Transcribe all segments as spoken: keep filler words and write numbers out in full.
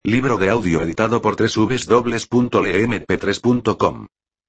Libro de audio editado por doble u doble u doble u punto le eme pe tres punto com.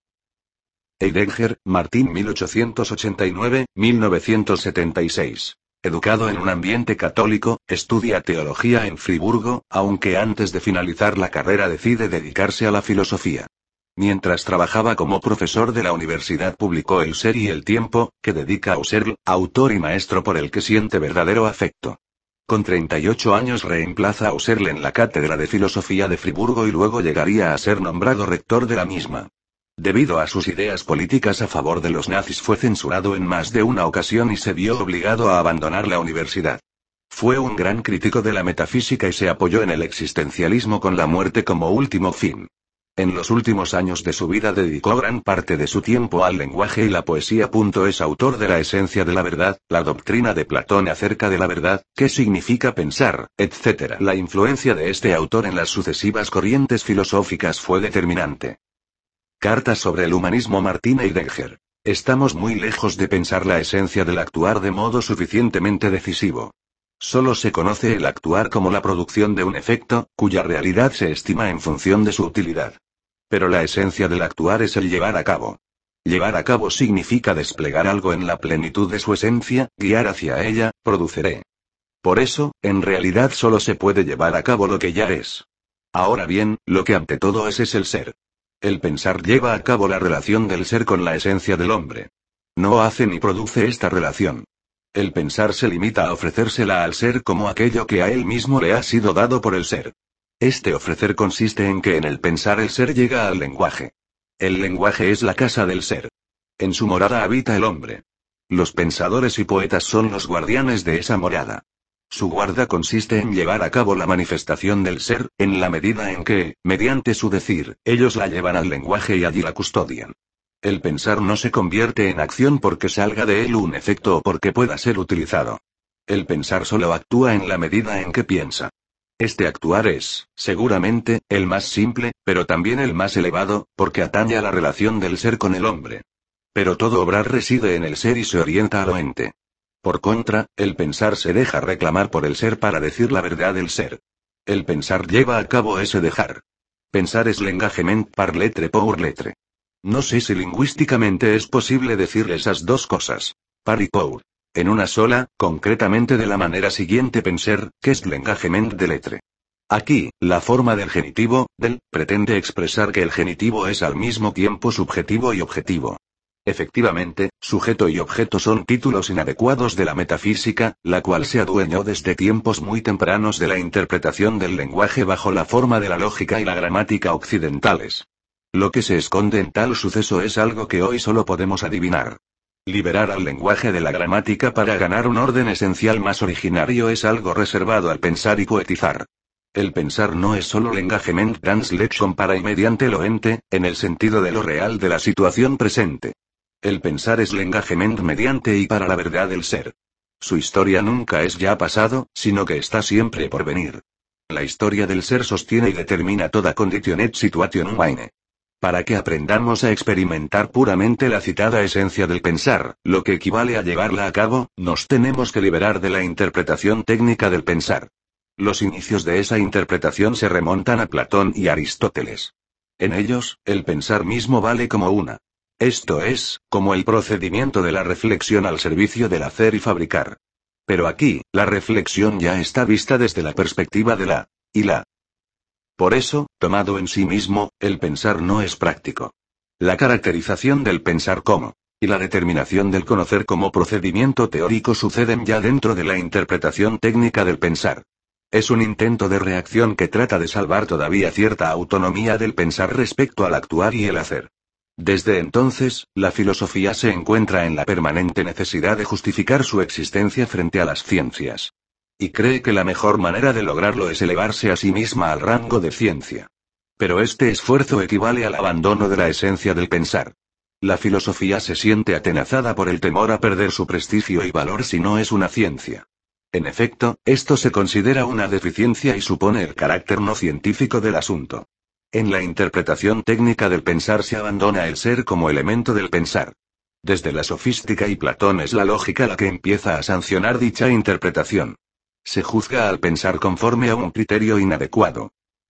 Heidegger, Martín mil ochocientos ochenta y nueve a mil novecientos setenta y seis. Educado en un ambiente católico, estudia teología en Friburgo, aunque antes de finalizar la carrera decide dedicarse a la filosofía. Mientras trabajaba como profesor de la universidad publicó El ser y el tiempo, que dedica a Husserl, autor y maestro por el que siente verdadero afecto. Con treinta y ocho años reemplaza a Husserl en la cátedra de filosofía de Friburgo y luego llegaría a ser nombrado rector de la misma. Debido a sus ideas políticas a favor de los nazis fue censurado en más de una ocasión y se vio obligado a abandonar la universidad. Fue un gran crítico de la metafísica y se apoyó en el existencialismo con la muerte como último fin. En los últimos años de su vida dedicó gran parte de su tiempo al lenguaje y la poesía. Es autor de La esencia de la verdad, la doctrina de Platón acerca de la verdad, qué significa pensar, etcétera. La influencia de este autor en las sucesivas corrientes filosóficas fue determinante. Carta sobre el humanismo. Martín Heidegger. Estamos muy lejos de pensar la esencia del actuar de modo suficientemente decisivo. Solo se conoce el actuar como la producción de un efecto, cuya realidad se estima en función de su utilidad. Pero la esencia del actuar es el llevar a cabo. Llevar a cabo significa desplegar algo en la plenitud de su esencia, guiar hacia ella, produciré. Por eso, en realidad solo se puede llevar a cabo lo que ya es. Ahora bien, lo que ante todo es es el ser. El pensar lleva a cabo la relación del ser con la esencia del hombre. No hace ni produce esta relación. El pensar se limita a ofrecérsela al ser como aquello que a él mismo le ha sido dado por el ser. Este ofrecer consiste en que en el pensar el ser llega al lenguaje. El lenguaje es la casa del ser. En su morada habita el hombre. Los pensadores y poetas son los guardianes de esa morada. Su guarda consiste en llevar a cabo la manifestación del ser, en la medida en que, mediante su decir, ellos la llevan al lenguaje y allí la custodian. El pensar no se convierte en acción porque salga de él un efecto o porque pueda ser utilizado. El pensar solo actúa en la medida en que piensa. Este actuar es, seguramente, el más simple, pero también el más elevado, porque atañe a la relación del ser con el hombre. Pero todo obrar reside en el ser y se orienta a lo ente. Por contra, el pensar se deja reclamar por el ser para decir la verdad del ser. El pensar lleva a cabo ese dejar. Pensar es l'engagement par l'être pour l'être. No sé si lingüísticamente es posible decir esas dos cosas, par y pour, en una sola, concretamente de la manera siguiente: pensar, que es l'engagement de l'être. Aquí, la forma del genitivo, del, pretende expresar que el genitivo es al mismo tiempo subjetivo y objetivo. Efectivamente, sujeto y objeto son títulos inadecuados de la metafísica, la cual se adueñó desde tiempos muy tempranos de la interpretación del lenguaje bajo la forma de la lógica y la gramática occidentales. Lo que se esconde en tal suceso es algo que hoy solo podemos adivinar. Liberar al lenguaje de la gramática para ganar un orden esencial más originario es algo reservado al pensar y poetizar. El pensar no es solo l'engagement translation para y mediante lo ente, en el sentido de lo real de la situación presente. El pensar es l'engagement mediante y para la verdad del ser. Su historia nunca es ya pasado, sino que está siempre por venir. La historia del ser sostiene y determina toda condition et situation humaine. Para que aprendamos a experimentar puramente la citada esencia del pensar, lo que equivale a llevarla a cabo, nos tenemos que liberar de la interpretación técnica del pensar. Los inicios de esa interpretación se remontan a Platón y Aristóteles. En ellos, el pensar mismo vale como una. Esto es, como el procedimiento de la reflexión al servicio del hacer y fabricar. Pero aquí, la reflexión ya está vista desde la perspectiva de la y la. Por eso, tomado en sí mismo, el pensar no es práctico. La caracterización del pensar como, y la determinación del conocer como procedimiento teórico suceden ya dentro de la interpretación técnica del pensar. Es un intento de reacción que trata de salvar todavía cierta autonomía del pensar respecto al actuar y el hacer. Desde entonces, la filosofía se encuentra en la permanente necesidad de justificar su existencia frente a las ciencias. Y cree que la mejor manera de lograrlo es elevarse a sí misma al rango de ciencia. Pero este esfuerzo equivale al abandono de la esencia del pensar. La filosofía se siente atenazada por el temor a perder su prestigio y valor si no es una ciencia. En efecto, esto se considera una deficiencia y supone el carácter no científico del asunto. En la interpretación técnica del pensar se abandona el ser como elemento del pensar. Desde la sofística y Platón es la lógica la que empieza a sancionar dicha interpretación. Se juzga al pensar conforme a un criterio inadecuado.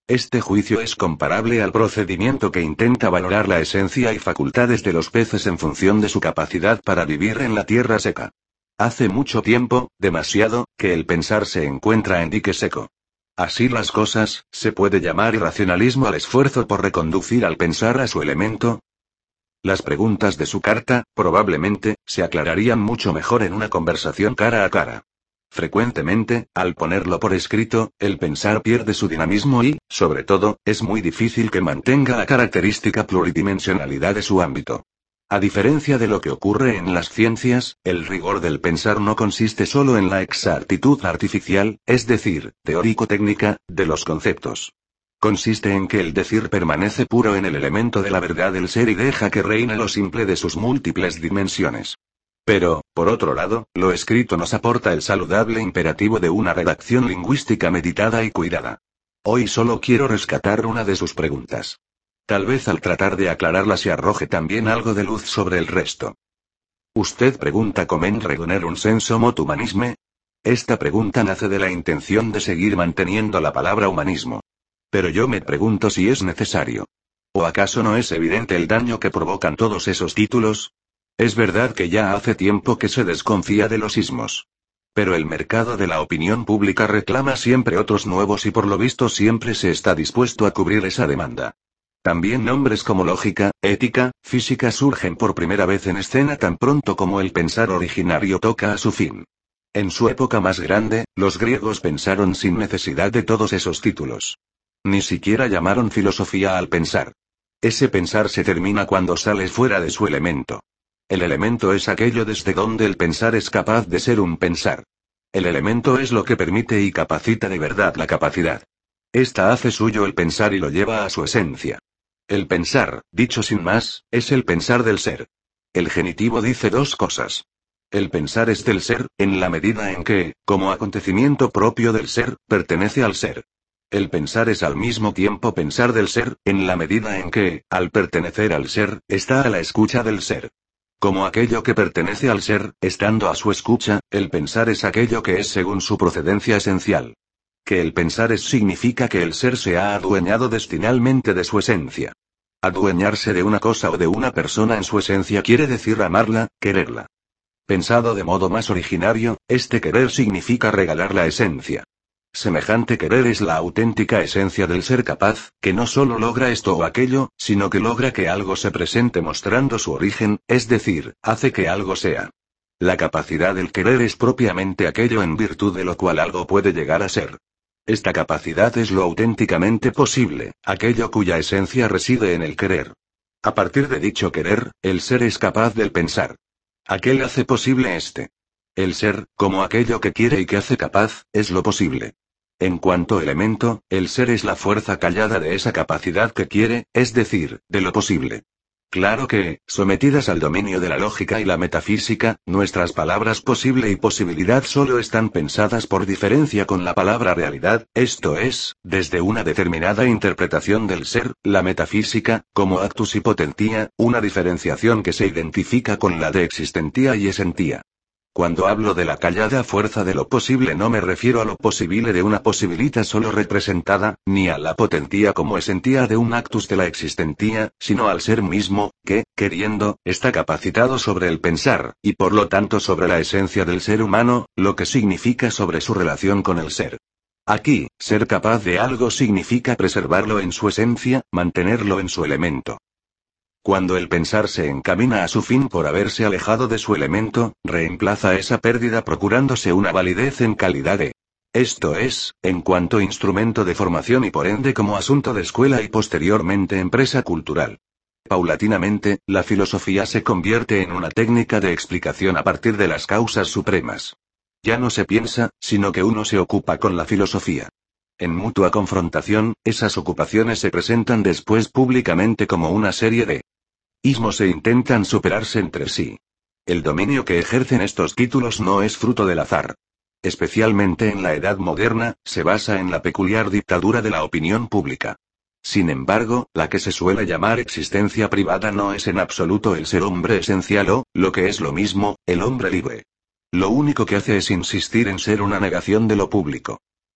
Este juicio es comparable al procedimiento que intenta valorar la esencia y facultades de los peces en función de su capacidad para vivir en la tierra seca. Hace mucho tiempo, demasiado, que el pensar se encuentra en dique seco. Así las cosas, ¿se puede llamar irracionalismo al esfuerzo por reconducir al pensar a su elemento? Las preguntas de su carta, probablemente, se aclararían mucho mejor en una conversación cara a cara. Frecuentemente, al ponerlo por escrito, el pensar pierde su dinamismo y, sobre todo, es muy difícil que mantenga la característica pluridimensionalidad de su ámbito. A diferencia de lo que ocurre en las ciencias, el rigor del pensar no consiste solo en la exactitud artificial, es decir, teórico-técnica, de los conceptos. Consiste en que el decir permanece puro en el elemento de la verdad del ser y deja que reine lo simple de sus múltiples dimensiones. Pero, por otro lado, lo escrito nos aporta el saludable imperativo de una redacción lingüística meditada y cuidada. Hoy solo quiero rescatar una de sus preguntas. Tal vez al tratar de aclararla se arroje también algo de luz sobre el resto. Usted pregunta ¿Comen regoner un senso mot humanisme? Esta pregunta nace de la intención de seguir manteniendo la palabra humanismo. Pero yo me pregunto si es necesario. ¿O acaso no es evidente el daño que provocan todos esos títulos? Es verdad que ya hace tiempo que se desconfía de los ismos. Pero el mercado de la opinión pública reclama siempre otros nuevos y por lo visto siempre se está dispuesto a cubrir esa demanda. También nombres como lógica, ética, física surgen por primera vez en escena tan pronto como el pensar originario toca a su fin. En su época más grande, los griegos pensaron sin necesidad de todos esos títulos. Ni siquiera llamaron filosofía al pensar. Ese pensar se termina cuando sales fuera de su elemento. El elemento es aquello desde donde el pensar es capaz de ser un pensar. El elemento es lo que permite y capacita de verdad la capacidad. Esta hace suyo el pensar y lo lleva a su esencia. El pensar, dicho sin más, es el pensar del ser. El genitivo dice dos cosas. El pensar es del ser, en la medida en que, como acontecimiento propio del ser, pertenece al ser. El pensar es al mismo tiempo pensar del ser, en la medida en que, al pertenecer al ser, está a la escucha del ser. Como aquello que pertenece al ser, estando a su escucha, el pensar es aquello que es según su procedencia esencial. Que el pensar es significa que el ser se ha adueñado destinalmente de su esencia. Adueñarse de una cosa o de una persona en su esencia quiere decir amarla, quererla. Pensado de modo más originario, este querer significa regalar la esencia. Semejante querer es la auténtica esencia del ser capaz, que no solo logra esto o aquello, sino que logra que algo se presente mostrando su origen, es decir, hace que algo sea. La capacidad del querer es propiamente aquello en virtud de lo cual algo puede llegar a ser. Esta capacidad es lo auténticamente posible, aquello cuya esencia reside en el querer. A partir de dicho querer, el ser es capaz del pensar. Aquel hace posible este. El ser, como aquello que quiere y que hace capaz, es lo posible. En cuanto elemento, el ser es la fuerza callada de esa capacidad que quiere, es decir, de lo posible. Claro que, sometidas al dominio de la lógica y la metafísica, nuestras palabras posible y posibilidad solo están pensadas por diferencia con la palabra realidad, esto es, desde una determinada interpretación del ser, la metafísica, como actus y potentia, una diferenciación que se identifica con la de existentía y esentía. Cuando hablo de la callada fuerza de lo posible no me refiero a lo posible de una posibilidad solo representada, ni a la potentía como esentía de un actus de la existentía, sino al ser mismo, que, queriendo, está capacitado sobre el pensar, y por lo tanto sobre la esencia del ser humano, lo que significa sobre su relación con el ser. Aquí, ser capaz de algo significa preservarlo en su esencia, mantenerlo en su elemento. Cuando el pensar se encamina a su fin por haberse alejado de su elemento, reemplaza esa pérdida procurándose una validez en calidad de. Esto es, en cuanto instrumento de formación y por ende como asunto de escuela y posteriormente empresa cultural. Paulatinamente, la filosofía se convierte en una técnica de explicación a partir de las causas supremas. Ya no se piensa, sino que uno se ocupa con la filosofía. En mutua confrontación, esas ocupaciones se presentan después públicamente como una serie de ismos e intentan superarse entre sí. El dominio que ejercen estos títulos no es fruto del azar. Especialmente en la edad moderna, se basa en la peculiar dictadura de la opinión pública. Sin embargo, la que se suele llamar existencia privada no es en absoluto el ser hombre esencial o, lo que es lo mismo, el hombre libre. Lo único que hace es insistir en ser una negación de lo público.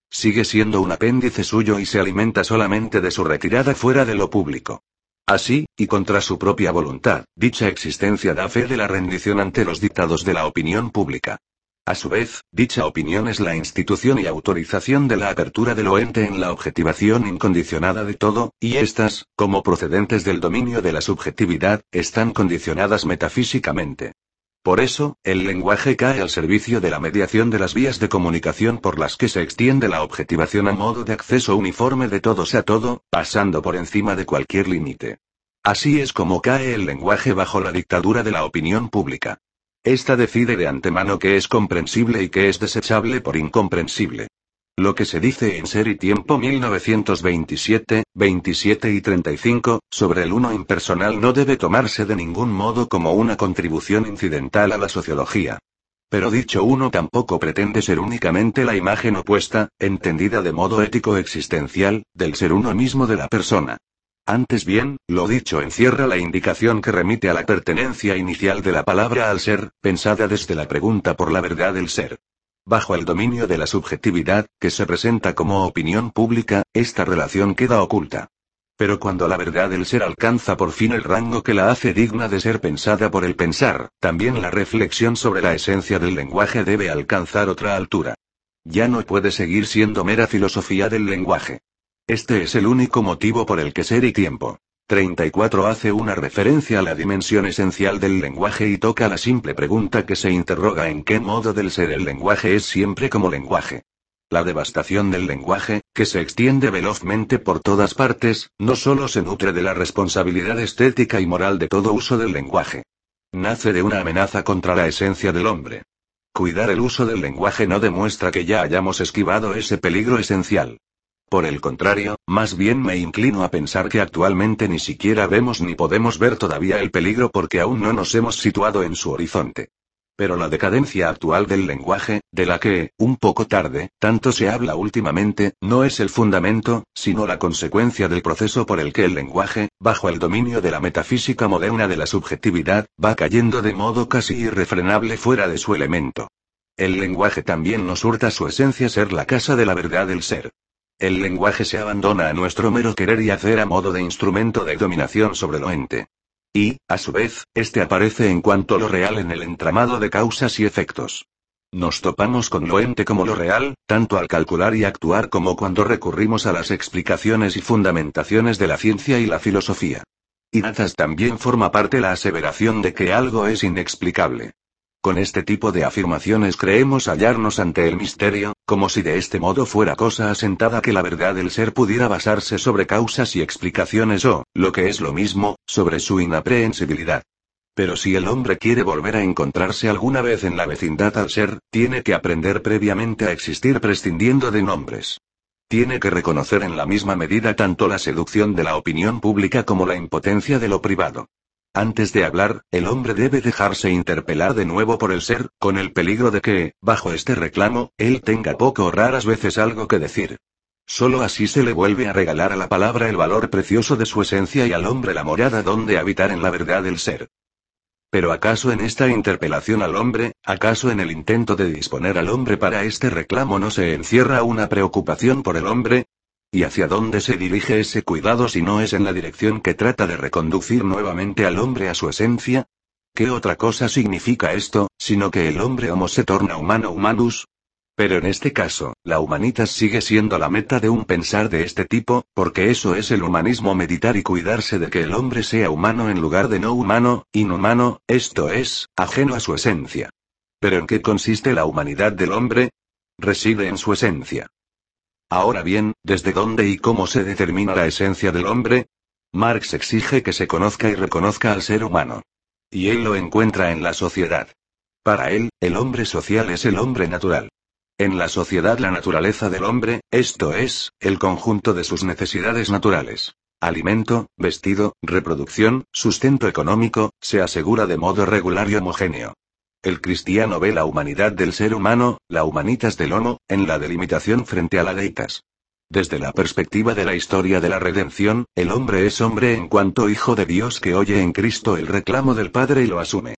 Sigue siendo un apéndice suyo y se alimenta solamente de su retirada fuera de lo público. Así, y contra su propia voluntad, dicha existencia da fe de la rendición ante los dictados de la opinión pública. A su vez, dicha opinión es la institución y autorización de la apertura del ente en la objetivación incondicionada de todo, y éstas, como procedentes del dominio de la subjetividad, están condicionadas metafísicamente. Por eso, el lenguaje cae al servicio de la mediación de las vías de comunicación por las que se extiende la objetivación a modo de acceso uniforme de todos a todo, pasando por encima de cualquier límite. Así es como cae el lenguaje bajo la dictadura de la opinión pública. Esta decide de antemano qué es comprensible y qué es desechable por incomprensible. Lo que se dice en Ser y Tiempo mil novecientos veintisiete, veintisiete y treinta y cinco, sobre el uno impersonal no debe tomarse de ningún modo como una contribución incidental a la sociología. Pero dicho uno tampoco pretende ser únicamente la imagen opuesta, entendida de modo ético existencial, del ser uno mismo de la persona. Antes bien, lo dicho encierra la indicación que remite a la pertenencia inicial de la palabra al ser, pensada desde la pregunta por la verdad del ser. Bajo el dominio de la subjetividad, que se presenta como opinión pública, esta relación queda oculta. Pero cuando la verdad del ser alcanza por fin el rango que la hace digna de ser pensada por el pensar, también la reflexión sobre la esencia del lenguaje debe alcanzar otra altura. Ya no puede seguir siendo mera filosofía del lenguaje. Este es el único motivo por el que Ser y Tiempo treinta y cuatro hace una referencia a la dimensión esencial del lenguaje y toca la simple pregunta que se interroga en qué modo del ser el lenguaje es siempre como lenguaje. La devastación del lenguaje, que se extiende velozmente por todas partes, no solo se nutre de la responsabilidad estética y moral de todo uso del lenguaje. Nace de una amenaza contra la esencia del hombre. Cuidar el uso del lenguaje no demuestra que ya hayamos esquivado ese peligro esencial. Por el contrario, más bien me inclino a pensar que actualmente ni siquiera vemos ni podemos ver todavía el peligro porque aún no nos hemos situado en su horizonte. Pero la decadencia actual del lenguaje, de la que, un poco tarde, tanto se habla últimamente, no es el fundamento, sino la consecuencia del proceso por el que el lenguaje, bajo el dominio de la metafísica moderna de la subjetividad, va cayendo de modo casi irrefrenable fuera de su elemento. El lenguaje también nos hurta su esencia ser la casa de la verdad del ser. El lenguaje se abandona a nuestro mero querer y hacer a modo de instrumento de dominación sobre lo ente. Y, a su vez, este aparece en cuanto lo real en el entramado de causas y efectos. Nos topamos con lo ente como lo real, tanto al calcular y actuar como cuando recurrimos a las explicaciones y fundamentaciones de la ciencia y la filosofía. Y natas también forma parte la aseveración de que algo es inexplicable. Con este tipo de afirmaciones creemos hallarnos ante el misterio, como si de este modo fuera cosa asentada que la verdad del ser pudiera basarse sobre causas y explicaciones o, lo que es lo mismo, sobre su inaprehensibilidad. Pero si el hombre quiere volver a encontrarse alguna vez en la vecindad al ser, tiene que aprender previamente a existir prescindiendo de nombres. Tiene que reconocer en la misma medida tanto la seducción de la opinión pública como la impotencia de lo privado. Antes de hablar, el hombre debe dejarse interpelar de nuevo por el ser, con el peligro de que, bajo este reclamo, él tenga poco o raras veces algo que decir. Solo así se le vuelve a regalar a la palabra el valor precioso de su esencia y al hombre la morada donde habitar en la verdad del ser. Pero ¿acaso en esta interpelación al hombre, acaso en el intento de disponer al hombre para este reclamo no se encierra una preocupación por el hombre? ¿Y hacia dónde se dirige ese cuidado si no es en la dirección que trata de reconducir nuevamente al hombre a su esencia? ¿Qué otra cosa significa esto, sino que el hombre homo se torna humano humanus? Pero en este caso, la humanitas sigue siendo la meta de un pensar de este tipo, porque eso es el humanismo, meditar y cuidarse de que el hombre sea humano en lugar de no humano, inhumano, esto es, ajeno a su esencia. ¿Pero en qué consiste la humanidad del hombre? Reside en su esencia. Ahora bien, ¿desde dónde y cómo se determina la esencia del hombre? Marx exige que se conozca y reconozca al ser humano. Y él lo encuentra en la sociedad. Para él, el hombre social es el hombre natural. En la sociedad la naturaleza del hombre, esto es, el conjunto de sus necesidades naturales. Alimento, vestido, reproducción, sustento económico, se asegura de modo regular y homogéneo. El cristiano ve la humanidad del ser humano, la humanitas del homo, en la delimitación frente a la deitas. Desde la perspectiva de la historia de la redención, el hombre es hombre en cuanto hijo de Dios que oye en Cristo el reclamo del Padre y lo asume.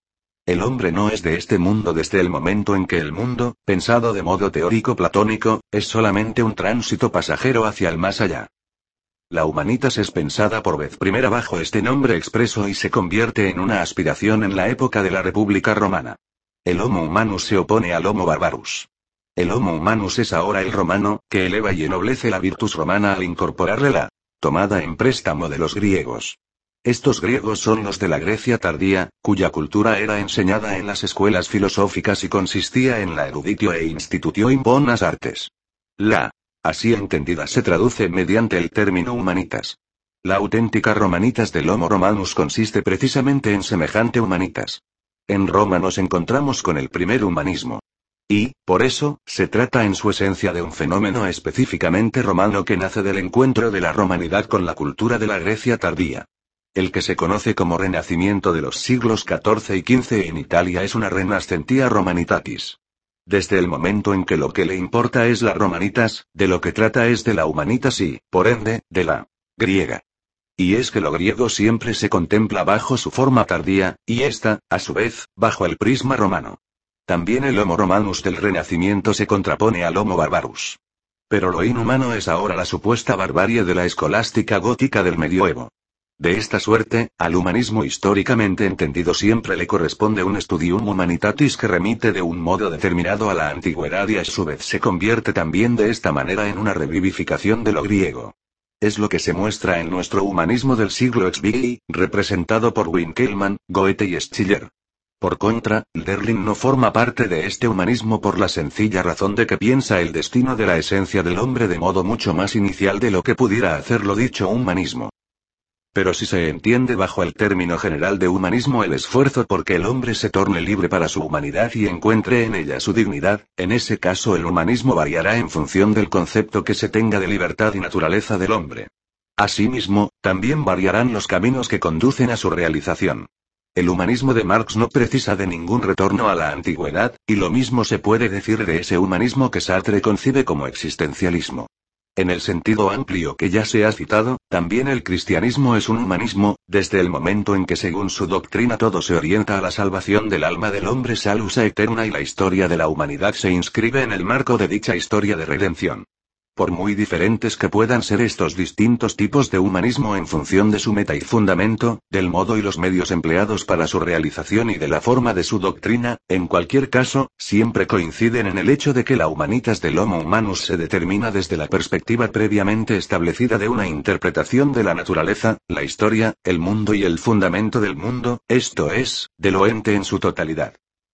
El hombre no es de este mundo desde el momento en que el mundo, pensado de modo teórico platónico, es solamente un tránsito pasajero hacia el más allá. La humanitas es pensada por vez primera bajo este nombre expreso y se convierte en una aspiración en la época de la República Romana. El Homo humanus se opone al Homo barbarus. El Homo humanus es ahora el romano, que eleva y ennoblece la virtus romana al incorporarle la tomada en préstamo de los griegos. Estos griegos son los de la Grecia tardía, cuya cultura era enseñada en las escuelas filosóficas y consistía en la eruditio e institutio in bonas artes. La así entendida se traduce mediante el término humanitas. La auténtica romanitas del Homo romanus consiste precisamente en semejante humanitas. En Roma nos encontramos con el primer humanismo. Y, por eso, se trata en su esencia de un fenómeno específicamente romano que nace del encuentro de la romanidad con la cultura de la Grecia tardía. El que se conoce como renacimiento de los siglos catorce y quince en Italia es una renascentia romanitatis. Desde el momento en que lo que le importa es la romanitas, de lo que trata es de la humanitas y, por ende, de la griega. Y es que lo griego siempre se contempla bajo su forma tardía, y esta, a su vez, bajo el prisma romano. También el Homo romanus del Renacimiento se contrapone al Homo barbarus. Pero lo inhumano es ahora la supuesta barbarie de la escolástica gótica del medioevo. De esta suerte, al humanismo históricamente entendido siempre le corresponde un studium humanitatis que remite de un modo determinado a la antigüedad y a su vez se convierte también de esta manera en una revivificación de lo griego. Es lo que se muestra en nuestro humanismo del siglo sexto, representado por Winckelmann, Goethe y Schiller. Por contra, Hölderlin no forma parte de este humanismo por la sencilla razón de que piensa el destino de la esencia del hombre de modo mucho más inicial de lo que pudiera hacerlo dicho humanismo. Pero si se entiende bajo el término general de humanismo el esfuerzo por que el hombre se torne libre para su humanidad y encuentre en ella su dignidad, en ese caso el humanismo variará en función del concepto que se tenga de libertad y naturaleza del hombre. Asimismo, también variarán los caminos que conducen a su realización. El humanismo de Marx no precisa de ningún retorno a la antigüedad, y lo mismo se puede decir de ese humanismo que Sartre concibe como existencialismo. En el sentido amplio que ya se ha citado, también el cristianismo es un humanismo, desde el momento en que según su doctrina todo se orienta a la salvación del alma del hombre salus aeterna y la historia de la humanidad se inscribe en el marco de dicha historia de redención. Por muy diferentes que puedan ser estos distintos tipos de humanismo en función de su meta y fundamento, del modo y los medios empleados para su realización y de la forma de su doctrina, en cualquier caso, siempre coinciden en el hecho de que la humanitas del Homo humanus se determina desde la perspectiva previamente establecida de una interpretación de la naturaleza, la historia, el mundo y el fundamento del mundo, esto es, de lo ente en su totalidad.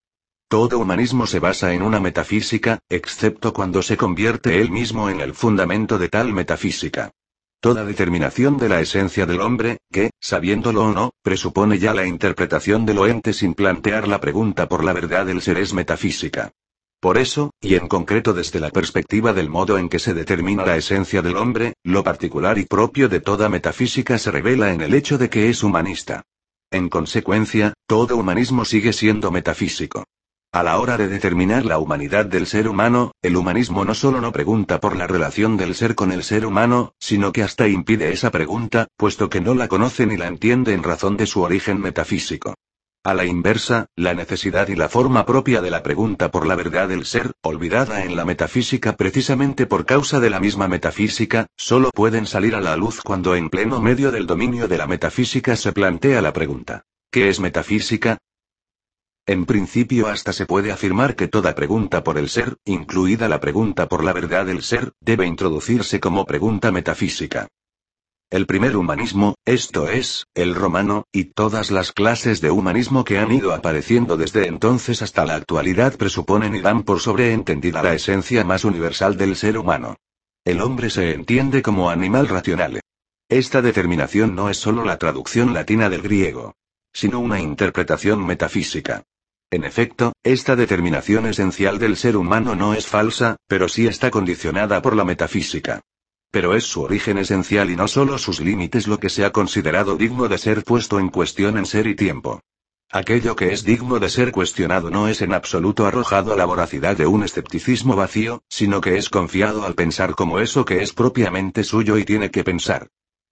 Todo humanismo se basa en una metafísica, excepto cuando se convierte él mismo en el fundamento de tal metafísica. Toda determinación de la esencia del hombre, que, sabiéndolo o no, presupone ya la interpretación de lo ente sin plantear la pregunta por la verdad del ser es metafísica. Por eso, y en concreto desde la perspectiva del modo en que se determina la esencia del hombre, lo particular y propio de toda metafísica se revela en el hecho de que es humanista. En consecuencia, todo humanismo sigue siendo metafísico. A la hora de determinar la humanidad del ser humano, el humanismo no solo no pregunta por la relación del ser con el ser humano, sino que hasta impide esa pregunta, puesto que no la conoce ni la entiende en razón de su origen metafísico. A la inversa, la necesidad y la forma propia de la pregunta por la verdad del ser, olvidada en la metafísica precisamente por causa de la misma metafísica, solo pueden salir a la luz cuando en pleno medio del dominio de la metafísica se plantea la pregunta: ¿qué es metafísica? En principio hasta se puede afirmar que toda pregunta por el ser, incluida la pregunta por la verdad del ser, debe introducirse como pregunta metafísica. El primer humanismo, esto es, el romano, y todas las clases de humanismo que han ido apareciendo desde entonces hasta la actualidad presuponen y dan por sobreentendida la esencia más universal del ser humano. El hombre se entiende como animal racional. Esta determinación no es solo la traducción latina del griego, sino una interpretación metafísica. En efecto, esta determinación esencial del ser humano no es falsa, pero sí está condicionada por la metafísica. Pero es su origen esencial y no solo sus límites lo que se ha considerado digno de ser puesto en cuestión en ser y tiempo. Aquello que es digno de ser cuestionado no es en absoluto arrojado a la voracidad de un escepticismo vacío, sino que es confiado al pensar como eso que es propiamente suyo y tiene que pensar.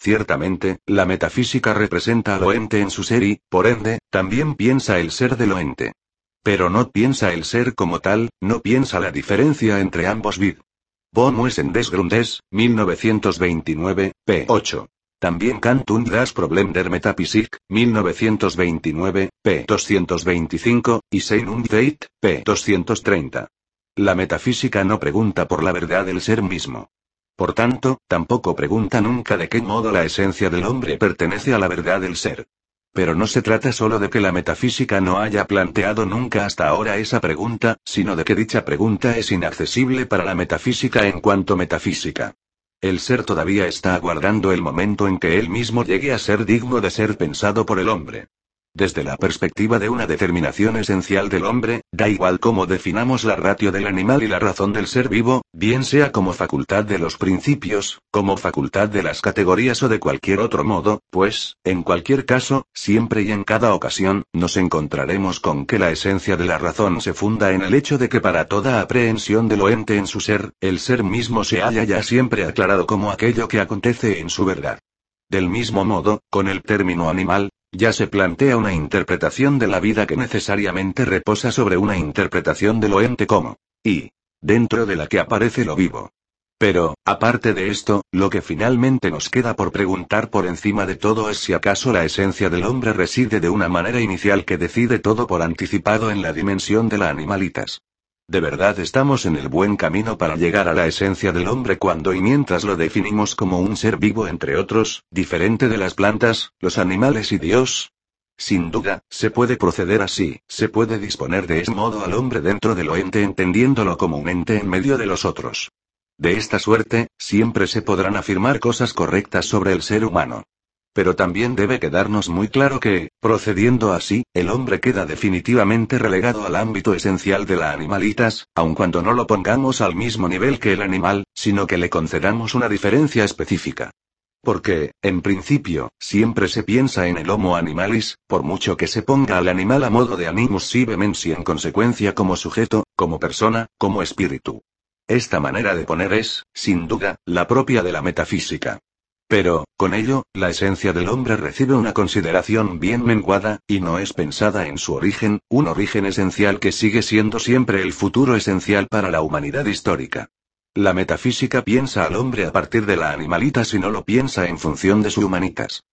Ciertamente, la metafísica representa a lo ente en su ser y, por ende, también piensa el ser de lo ente. Pero no piensa el ser como tal, no piensa la diferencia entre ambos. Vid. Von Muesen des Grundes, mil novecientos veintinueve, p. ocho. También Kant und das Problem der Metaphysik, mil novecientos veintinueve, p. doscientos veinticinco, y Sein und Zeit, p. doscientos treinta. La metafísica no pregunta por la verdad del ser mismo. Por tanto, tampoco pregunta nunca de qué modo la esencia del hombre pertenece a la verdad del ser. Pero no se trata solo de que la metafísica no haya planteado nunca hasta ahora esa pregunta, sino de que dicha pregunta es inaccesible para la metafísica en cuanto metafísica. El ser todavía está aguardando el momento en que él mismo llegue a ser digno de ser pensado por el hombre. Desde la perspectiva de una determinación esencial del hombre, da igual cómo definamos la ratio del animal y la razón del ser vivo, bien sea como facultad de los principios, como facultad de las categorías o de cualquier otro modo, pues, en cualquier caso, siempre y en cada ocasión, nos encontraremos con que la esencia de la razón se funda en el hecho de que para toda aprehensión de lo ente en su ser, el ser mismo se halla ya siempre aclarado como aquello que acontece en su verdad. Del mismo modo, con el término animal, ya se plantea una interpretación de la vida que necesariamente reposa sobre una interpretación de lo ente como y, dentro de la que aparece lo vivo. Pero, aparte de esto, lo que finalmente nos queda por preguntar por encima de todo es si acaso la esencia del hombre reside de una manera inicial que decide todo por anticipado en la dimensión de la animalitas. ¿De verdad estamos en el buen camino para llegar a la esencia del hombre cuando y mientras lo definimos como un ser vivo entre otros, diferente de las plantas, los animales y Dios? Sin duda, se puede proceder así, se puede disponer de ese modo al hombre dentro de lo ente entendiéndolo como un ente en medio de los otros. De esta suerte, siempre se podrán afirmar cosas correctas sobre el ser humano. Pero también debe quedarnos muy claro que, procediendo así, el hombre queda definitivamente relegado al ámbito esencial de la animalitas, aun cuando no lo pongamos al mismo nivel que el animal, sino que le concedamos una diferencia específica. Porque, en principio, siempre se piensa en el Homo animalis, por mucho que se ponga al animal a modo de animus sive mens y en consecuencia como sujeto, como persona, como espíritu. Esta manera de poner es, sin duda, la propia de la metafísica. Pero, con ello, la esencia del hombre recibe una consideración bien menguada, y no es pensada en su origen, un origen esencial que sigue siendo siempre el futuro esencial para la humanidad histórica. La metafísica piensa al hombre a partir de la animalitas y no lo piensa en función de su humanitas.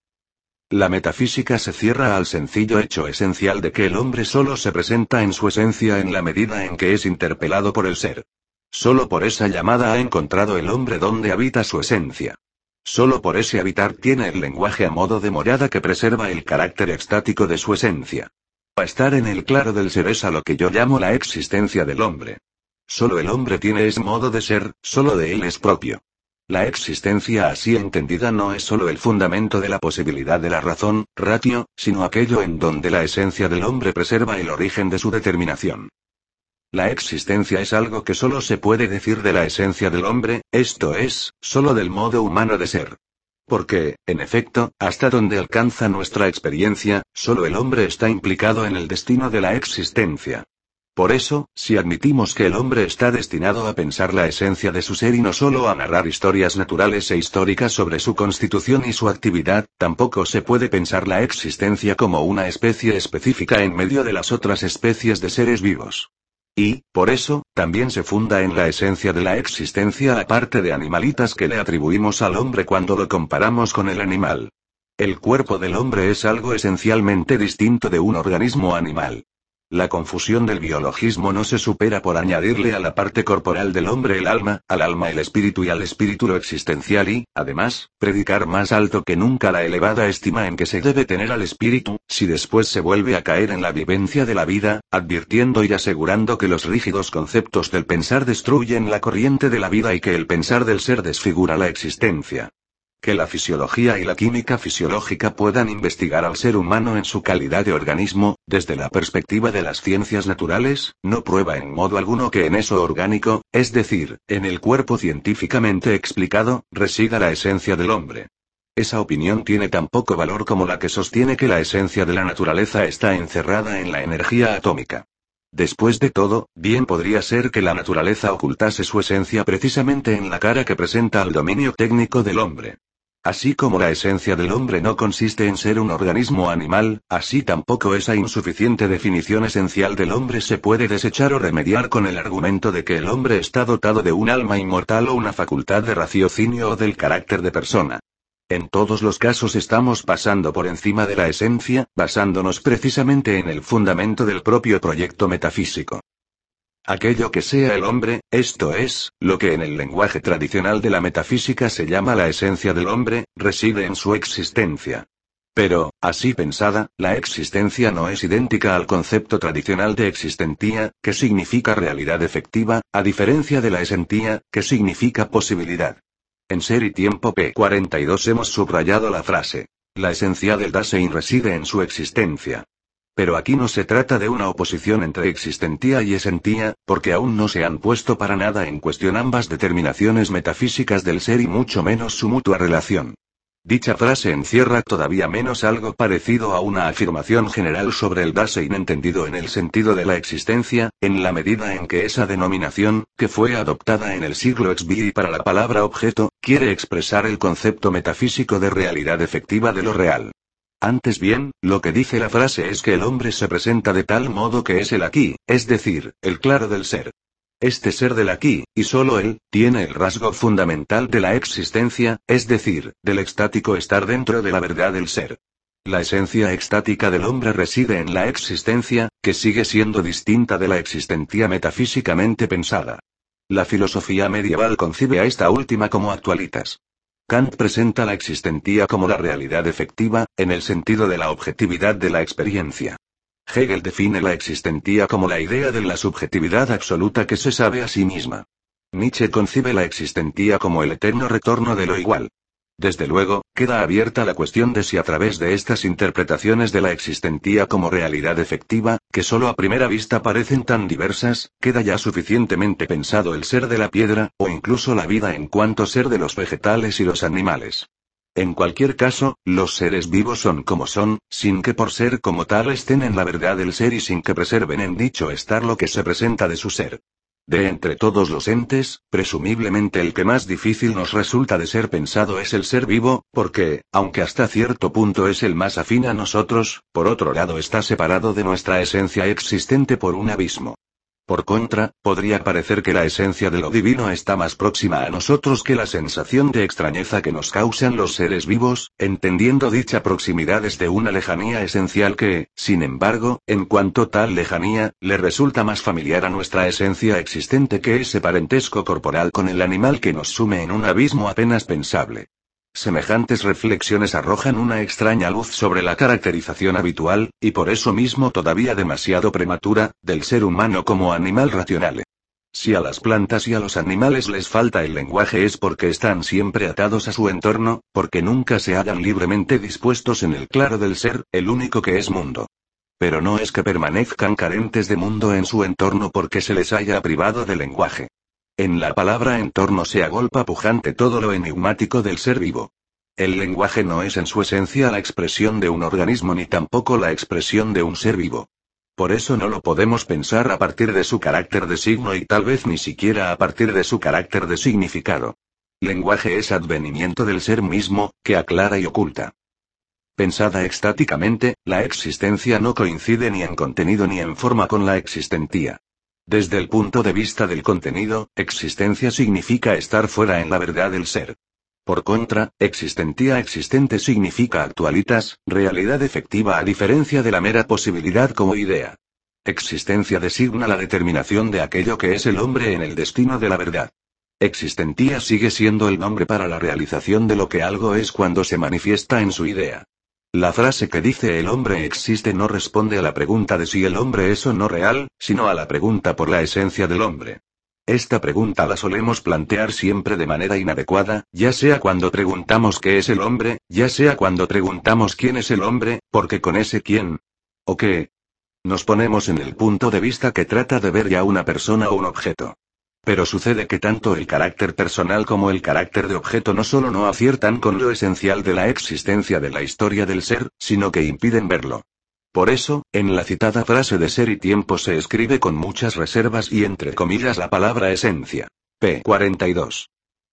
La metafísica se cierra al sencillo hecho esencial de que el hombre solo se presenta en su esencia en la medida en que es interpelado por el ser. Solo por esa llamada ha encontrado el hombre donde habita su esencia. Solo por ese habitar tiene el lenguaje a modo de morada que preserva el carácter extático de su esencia. A estar en el claro del ser es a lo que yo llamo la existencia del hombre. Solo el hombre tiene ese modo de ser, solo de él es propio. La existencia así entendida no es solo el fundamento de la posibilidad de la razón, ratio, sino aquello en donde la esencia del hombre preserva el origen de su determinación. La existencia es algo que solo se puede decir de la esencia del hombre, esto es, solo del modo humano de ser. Porque, en efecto, hasta donde alcanza nuestra experiencia, solo el hombre está implicado en el destino de la existencia. Por eso, si admitimos que el hombre está destinado a pensar la esencia de su ser y no solo a narrar historias naturales e históricas sobre su constitución y su actividad, tampoco se puede pensar la existencia como una especie específica en medio de las otras especies de seres vivos. Y, por eso, también se funda en la esencia de la existencia aparte de animalitas que le atribuimos al hombre cuando lo comparamos con el animal. El cuerpo del hombre es algo esencialmente distinto de un organismo animal. La confusión del biologismo no se supera por añadirle a la parte corporal del hombre el alma, al alma el espíritu y al espíritu lo existencial y, además, predicar más alto que nunca la elevada estima en que se debe tener al espíritu, si después se vuelve a caer en la vivencia de la vida, advirtiendo y asegurando que los rígidos conceptos del pensar destruyen la corriente de la vida y que el pensar del ser desfigura la existencia. Que la fisiología y la química fisiológica puedan investigar al ser humano en su calidad de organismo, desde la perspectiva de las ciencias naturales, no prueba en modo alguno que en eso orgánico, es decir, en el cuerpo científicamente explicado, resida la esencia del hombre. Esa opinión tiene tan poco valor como la que sostiene que la esencia de la naturaleza está encerrada en la energía atómica. Después de todo, bien podría ser que la naturaleza ocultase su esencia precisamente en la cara que presenta al dominio técnico del hombre. Así como la esencia del hombre no consiste en ser un organismo animal, así tampoco esa insuficiente definición esencial del hombre se puede desechar o remediar con el argumento de que el hombre está dotado de un alma inmortal o una facultad de raciocinio o del carácter de persona. En todos los casos estamos pasando por encima de la esencia, basándonos precisamente en el fundamento del propio proyecto metafísico. Aquello que sea el hombre, esto es, lo que en el lenguaje tradicional de la metafísica se llama la esencia del hombre, reside en su existencia. Pero, así pensada, la existencia no es idéntica al concepto tradicional de existentía, que significa realidad efectiva, a diferencia de la esentía, que significa posibilidad. En Ser y Tiempo p cuarenta y dos hemos subrayado la frase: la esencia del Dasein reside en su existencia. Pero aquí no se trata de una oposición entre existentía y esentía, porque aún no se han puesto para nada en cuestión ambas determinaciones metafísicas del ser y mucho menos su mutua relación. Dicha frase encierra todavía menos algo parecido a una afirmación general sobre el Dasein entendido en el sentido de la existencia, en la medida en que esa denominación, que fue adoptada en el siglo sexto para la palabra objeto, quiere expresar el concepto metafísico de realidad efectiva de lo real. Antes bien, lo que dice la frase es que el hombre se presenta de tal modo que es el aquí, es decir, el claro del ser. Este ser del aquí, y solo él, tiene el rasgo fundamental de la existencia, es decir, del extático estar dentro de la verdad del ser. La esencia extática del hombre reside en la existencia, que sigue siendo distinta de la existencia metafísicamente pensada. La filosofía medieval concibe a esta última como actualitas. Kant presenta la existentía como la realidad efectiva, en el sentido de la objetividad de la experiencia. Hegel define la existentía como la idea de la subjetividad absoluta que se sabe a sí misma. Nietzsche concibe la existentía como el eterno retorno de lo igual. Desde luego, queda abierta la cuestión de si a través de estas interpretaciones de la existentía como realidad efectiva, que solo a primera vista parecen tan diversas, queda ya suficientemente pensado el ser de la piedra, o incluso la vida en cuanto ser de los vegetales y los animales. En cualquier caso, los seres vivos son como son, sin que por ser como tal estén en la verdad del ser y sin que preserven en dicho estar lo que se presenta de su ser. De entre todos los entes, presumiblemente el que más difícil nos resulta de ser pensado es el ser vivo, porque, aunque hasta cierto punto es el más afín a nosotros, por otro lado está separado de nuestra esencia existente por un abismo. Por contra, podría parecer que la esencia de lo divino está más próxima a nosotros que la sensación de extrañeza que nos causan los seres vivos, entendiendo dicha proximidad desde una lejanía esencial que, sin embargo, en cuanto tal lejanía, le resulta más familiar a nuestra esencia existente que ese parentesco corporal con el animal que nos sume en un abismo apenas pensable. Semejantes reflexiones arrojan una extraña luz sobre la caracterización habitual, y por eso mismo todavía demasiado prematura, del ser humano como animal racional. Si a las plantas y a los animales les falta el lenguaje es porque están siempre atados a su entorno, porque nunca se hallan libremente dispuestos en el claro del ser, el único que es mundo. Pero no es que permanezcan carentes de mundo en su entorno porque se les haya privado de lenguaje. En la palabra entorno se agolpa pujante todo lo enigmático del ser vivo. El lenguaje no es en su esencia la expresión de un organismo ni tampoco la expresión de un ser vivo. Por eso no lo podemos pensar a partir de su carácter de signo y tal vez ni siquiera a partir de su carácter de significado. Lenguaje es advenimiento del ser mismo, que aclara y oculta. Pensada extáticamente, la existencia no coincide ni en contenido ni en forma con la existentía. Desde el punto de vista del contenido, existencia significa estar fuera en la verdad del ser. Por contra, existentía existente significa actualitas, realidad efectiva a diferencia de la mera posibilidad como idea. Existencia designa la determinación de aquello que es el hombre en el destino de la verdad. Existentía sigue siendo el nombre para la realización de lo que algo es cuando se manifiesta en su idea. La frase que dice el hombre existe no responde a la pregunta de si el hombre es o no real, sino a la pregunta por la esencia del hombre. Esta pregunta la solemos plantear siempre de manera inadecuada, ya sea cuando preguntamos qué es el hombre, ya sea cuando preguntamos quién es el hombre, porque con ese quién o qué nos ponemos en el punto de vista que trata de ver ya una persona o un objeto. Pero sucede que tanto el carácter personal como el carácter de objeto no solo no aciertan con lo esencial de la existencia de la historia del ser, sino que impiden verlo. Por eso, en la citada frase de Ser y Tiempo se escribe con muchas reservas y entre comillas la palabra esencia. p cuarenta y dos.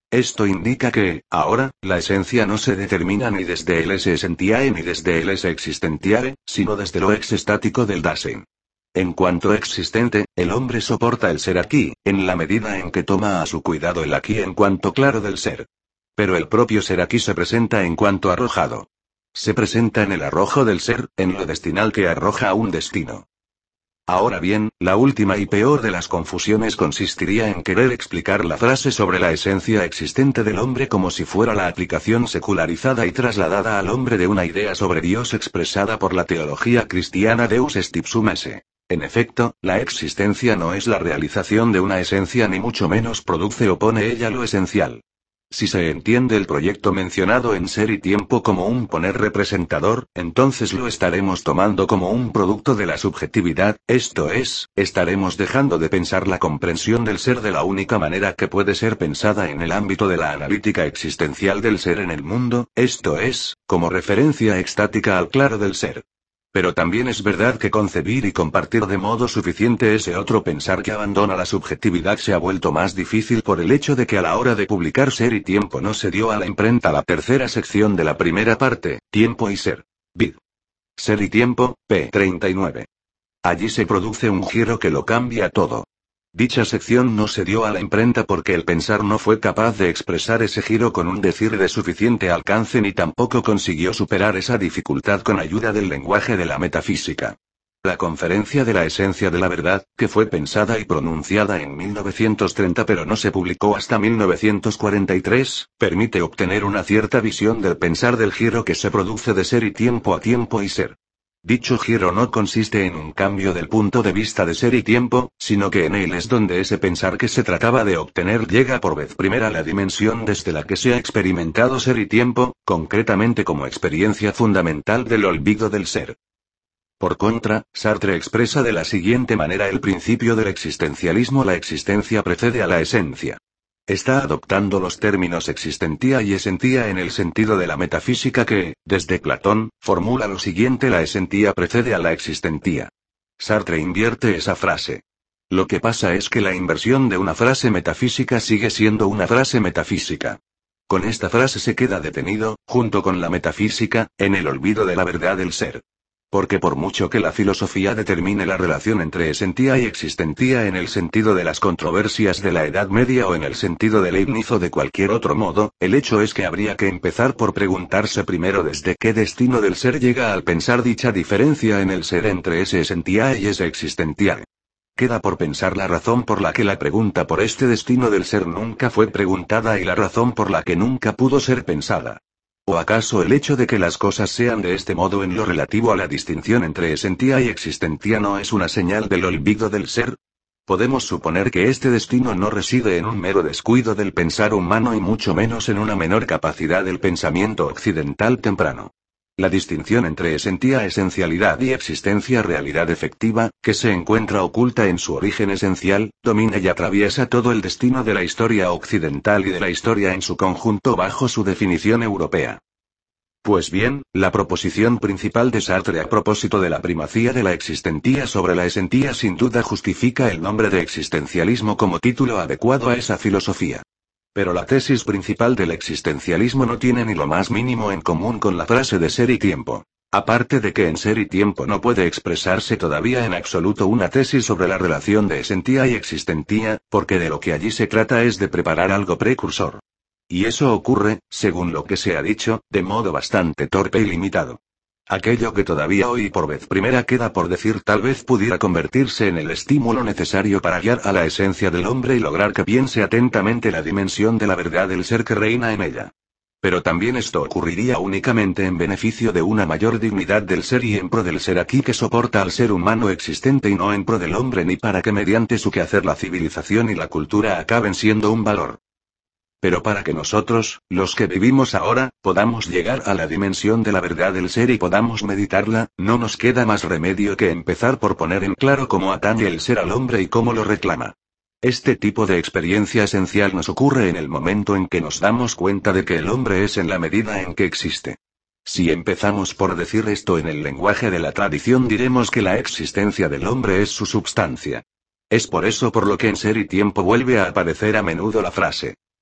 Esto indica que, ahora, la esencia no se determina ni desde el esse essentiae ni desde el esse existentiale, sino desde lo ex estático del Dasein. En cuanto existente, el hombre soporta el ser aquí, en la medida en que toma a su cuidado el aquí en cuanto claro del ser. Pero el propio ser aquí se presenta en cuanto arrojado. Se presenta en el arrojo del ser, en lo destinal que arroja a un destino. Ahora bien, la última y peor de las confusiones consistiría en querer explicar la frase sobre la esencia existente del hombre como si fuera la aplicación secularizada y trasladada al hombre de una idea sobre Dios expresada por la teología cristiana Deus est ipsum esse. En efecto, la existencia no es la realización de una esencia ni mucho menos produce o pone ella lo esencial. Si se entiende el proyecto mencionado en Ser y Tiempo como un poner representador, entonces lo estaremos tomando como un producto de la subjetividad, esto es, estaremos dejando de pensar la comprensión del ser de la única manera que puede ser pensada en el ámbito de la analítica existencial del ser en el mundo, esto es, como referencia extática al claro del ser. Pero también es verdad que concebir y compartir de modo suficiente ese otro pensar que abandona la subjetividad se ha vuelto más difícil por el hecho de que a la hora de publicar Ser y Tiempo no se dio a la imprenta la tercera sección de la primera parte, Tiempo y Ser. Vid. Ser y Tiempo, p. treinta y nueve. Allí se produce un giro que lo cambia todo. Dicha sección no se dio a la imprenta porque el pensar no fue capaz de expresar ese giro con un decir de suficiente alcance ni tampoco consiguió superar esa dificultad con ayuda del lenguaje de la metafísica. La Conferencia de la Esencia de la Verdad, que fue pensada y pronunciada en mil novecientos treinta pero no se publicó hasta mil novecientos cuarenta y tres, permite obtener una cierta visión del pensar del giro que se produce de ser y tiempo a tiempo y ser. Dicho giro no consiste en un cambio del punto de vista de ser y tiempo, sino que en él es donde ese pensar que se trataba de obtener llega por vez primera a la dimensión desde la que se ha experimentado ser y tiempo, concretamente como experiencia fundamental del olvido del ser. Por contra, Sartre expresa de la siguiente manera el principio del existencialismo: la existencia precede a la esencia. Está adoptando los términos existentia y esentía en el sentido de la metafísica que, desde Platón, formula lo siguiente: la esentía precede a la existentía. Sartre invierte esa frase. Lo que pasa es que la inversión de una frase metafísica sigue siendo una frase metafísica. Con esta frase se queda detenido, junto con la metafísica, en el olvido de la verdad del ser. Porque por mucho que la filosofía determine la relación entre esentía y existentía en el sentido de las controversias de la Edad Media o en el sentido de Leibniz o de cualquier otro modo, el hecho es que habría que empezar por preguntarse primero desde qué destino del ser llega al pensar dicha diferencia en el ser entre ese esentía y ese existentía. Queda por pensar la razón por la que la pregunta por este destino del ser nunca fue preguntada y la razón por la que nunca pudo ser pensada. ¿O acaso el hecho de que las cosas sean de este modo en lo relativo a la distinción entre esentía y existentía no es una señal del olvido del ser? Podemos suponer que este destino no reside en un mero descuido del pensar humano y mucho menos en una menor capacidad del pensamiento occidental temprano. La distinción entre esentía esencialidad y existencia realidad efectiva, que se encuentra oculta en su origen esencial, domina y atraviesa todo el destino de la historia occidental y de la historia en su conjunto bajo su definición europea. Pues bien, la proposición principal de Sartre a propósito de la primacía de la existentía sobre la esentía sin duda justifica el nombre de existencialismo como título adecuado a esa filosofía. Pero la tesis principal del existencialismo no tiene ni lo más mínimo en común con la frase de ser y tiempo. Aparte de que en ser y tiempo no puede expresarse todavía en absoluto una tesis sobre la relación de esentía y existentía, porque de lo que allí se trata es de preparar algo precursor. Y eso ocurre, según lo que se ha dicho, de modo bastante torpe y limitado. Aquello que todavía hoy por vez primera queda por decir tal vez pudiera convertirse en el estímulo necesario para guiar a la esencia del hombre y lograr que piense atentamente la dimensión de la verdad del ser que reina en ella. Pero también esto ocurriría únicamente en beneficio de una mayor dignidad del ser y en pro del ser aquí que soporta al ser humano existente y no en pro del hombre ni para que mediante su quehacer la civilización y la cultura acaben siendo un valor. Pero para que nosotros, los que vivimos ahora, podamos llegar a la dimensión de la verdad del ser y podamos meditarla, no nos queda más remedio que empezar por poner en claro cómo atañe el ser al hombre y cómo lo reclama. Este tipo de experiencia esencial nos ocurre en el momento en que nos damos cuenta de que el hombre es en la medida en que existe. Si empezamos por decir esto en el lenguaje de la tradición diremos que la existencia del hombre es su substancia. Es por eso por lo que en Ser y Tiempo vuelve a aparecer a menudo la frase: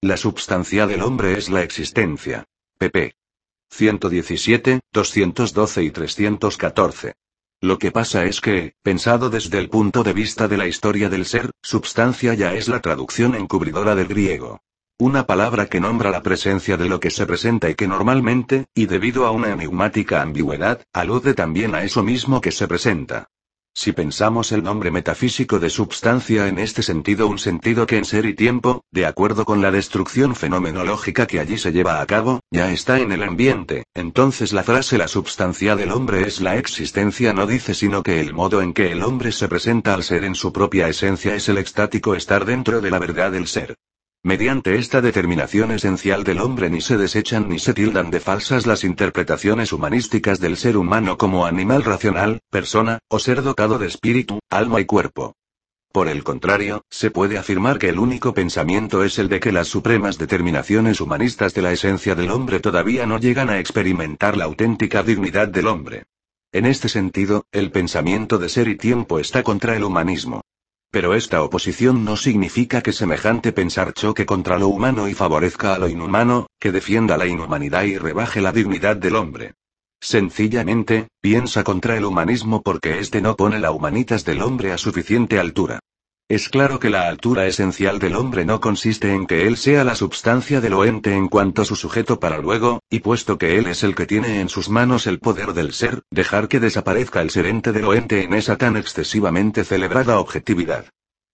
La substancia del hombre es la existencia. Pp. ciento diecisiete, doscientos doce y trescientos catorce. Lo que pasa es que, pensado desde el punto de vista de la historia del ser, substancia ya es la traducción encubridora del griego. Una palabra que nombra la presencia de lo que se presenta y que normalmente, y debido a una enigmática ambigüedad, alude también a eso mismo que se presenta. Si pensamos el nombre metafísico de substancia en este sentido, un sentido que en ser y tiempo, de acuerdo con la destrucción fenomenológica que allí se lleva a cabo, ya está en el ambiente, entonces la frase la substancia del hombre es la existencia no dice sino que el modo en que el hombre se presenta al ser en su propia esencia es el extático estar dentro de la verdad del ser. Mediante esta determinación esencial del hombre ni se desechan ni se tildan de falsas las interpretaciones humanísticas del ser humano como animal racional, persona, o ser dotado de espíritu, alma y cuerpo. Por el contrario, se puede afirmar que el único pensamiento es el de que las supremas determinaciones humanistas de la esencia del hombre todavía no llegan a experimentar la auténtica dignidad del hombre. En este sentido, el pensamiento de ser y tiempo está contra el humanismo. Pero esta oposición no significa que semejante pensar choque contra lo humano y favorezca a lo inhumano, que defienda la inhumanidad y rebaje la dignidad del hombre. Sencillamente, piensa contra el humanismo porque éste no pone la humanitas del hombre a suficiente altura. Es claro que la altura esencial del hombre no consiste en que él sea la substancia del ente en cuanto a su sujeto para luego, y puesto que él es el que tiene en sus manos el poder del ser, dejar que desaparezca el ser ente del ente en esa tan excesivamente celebrada objetividad.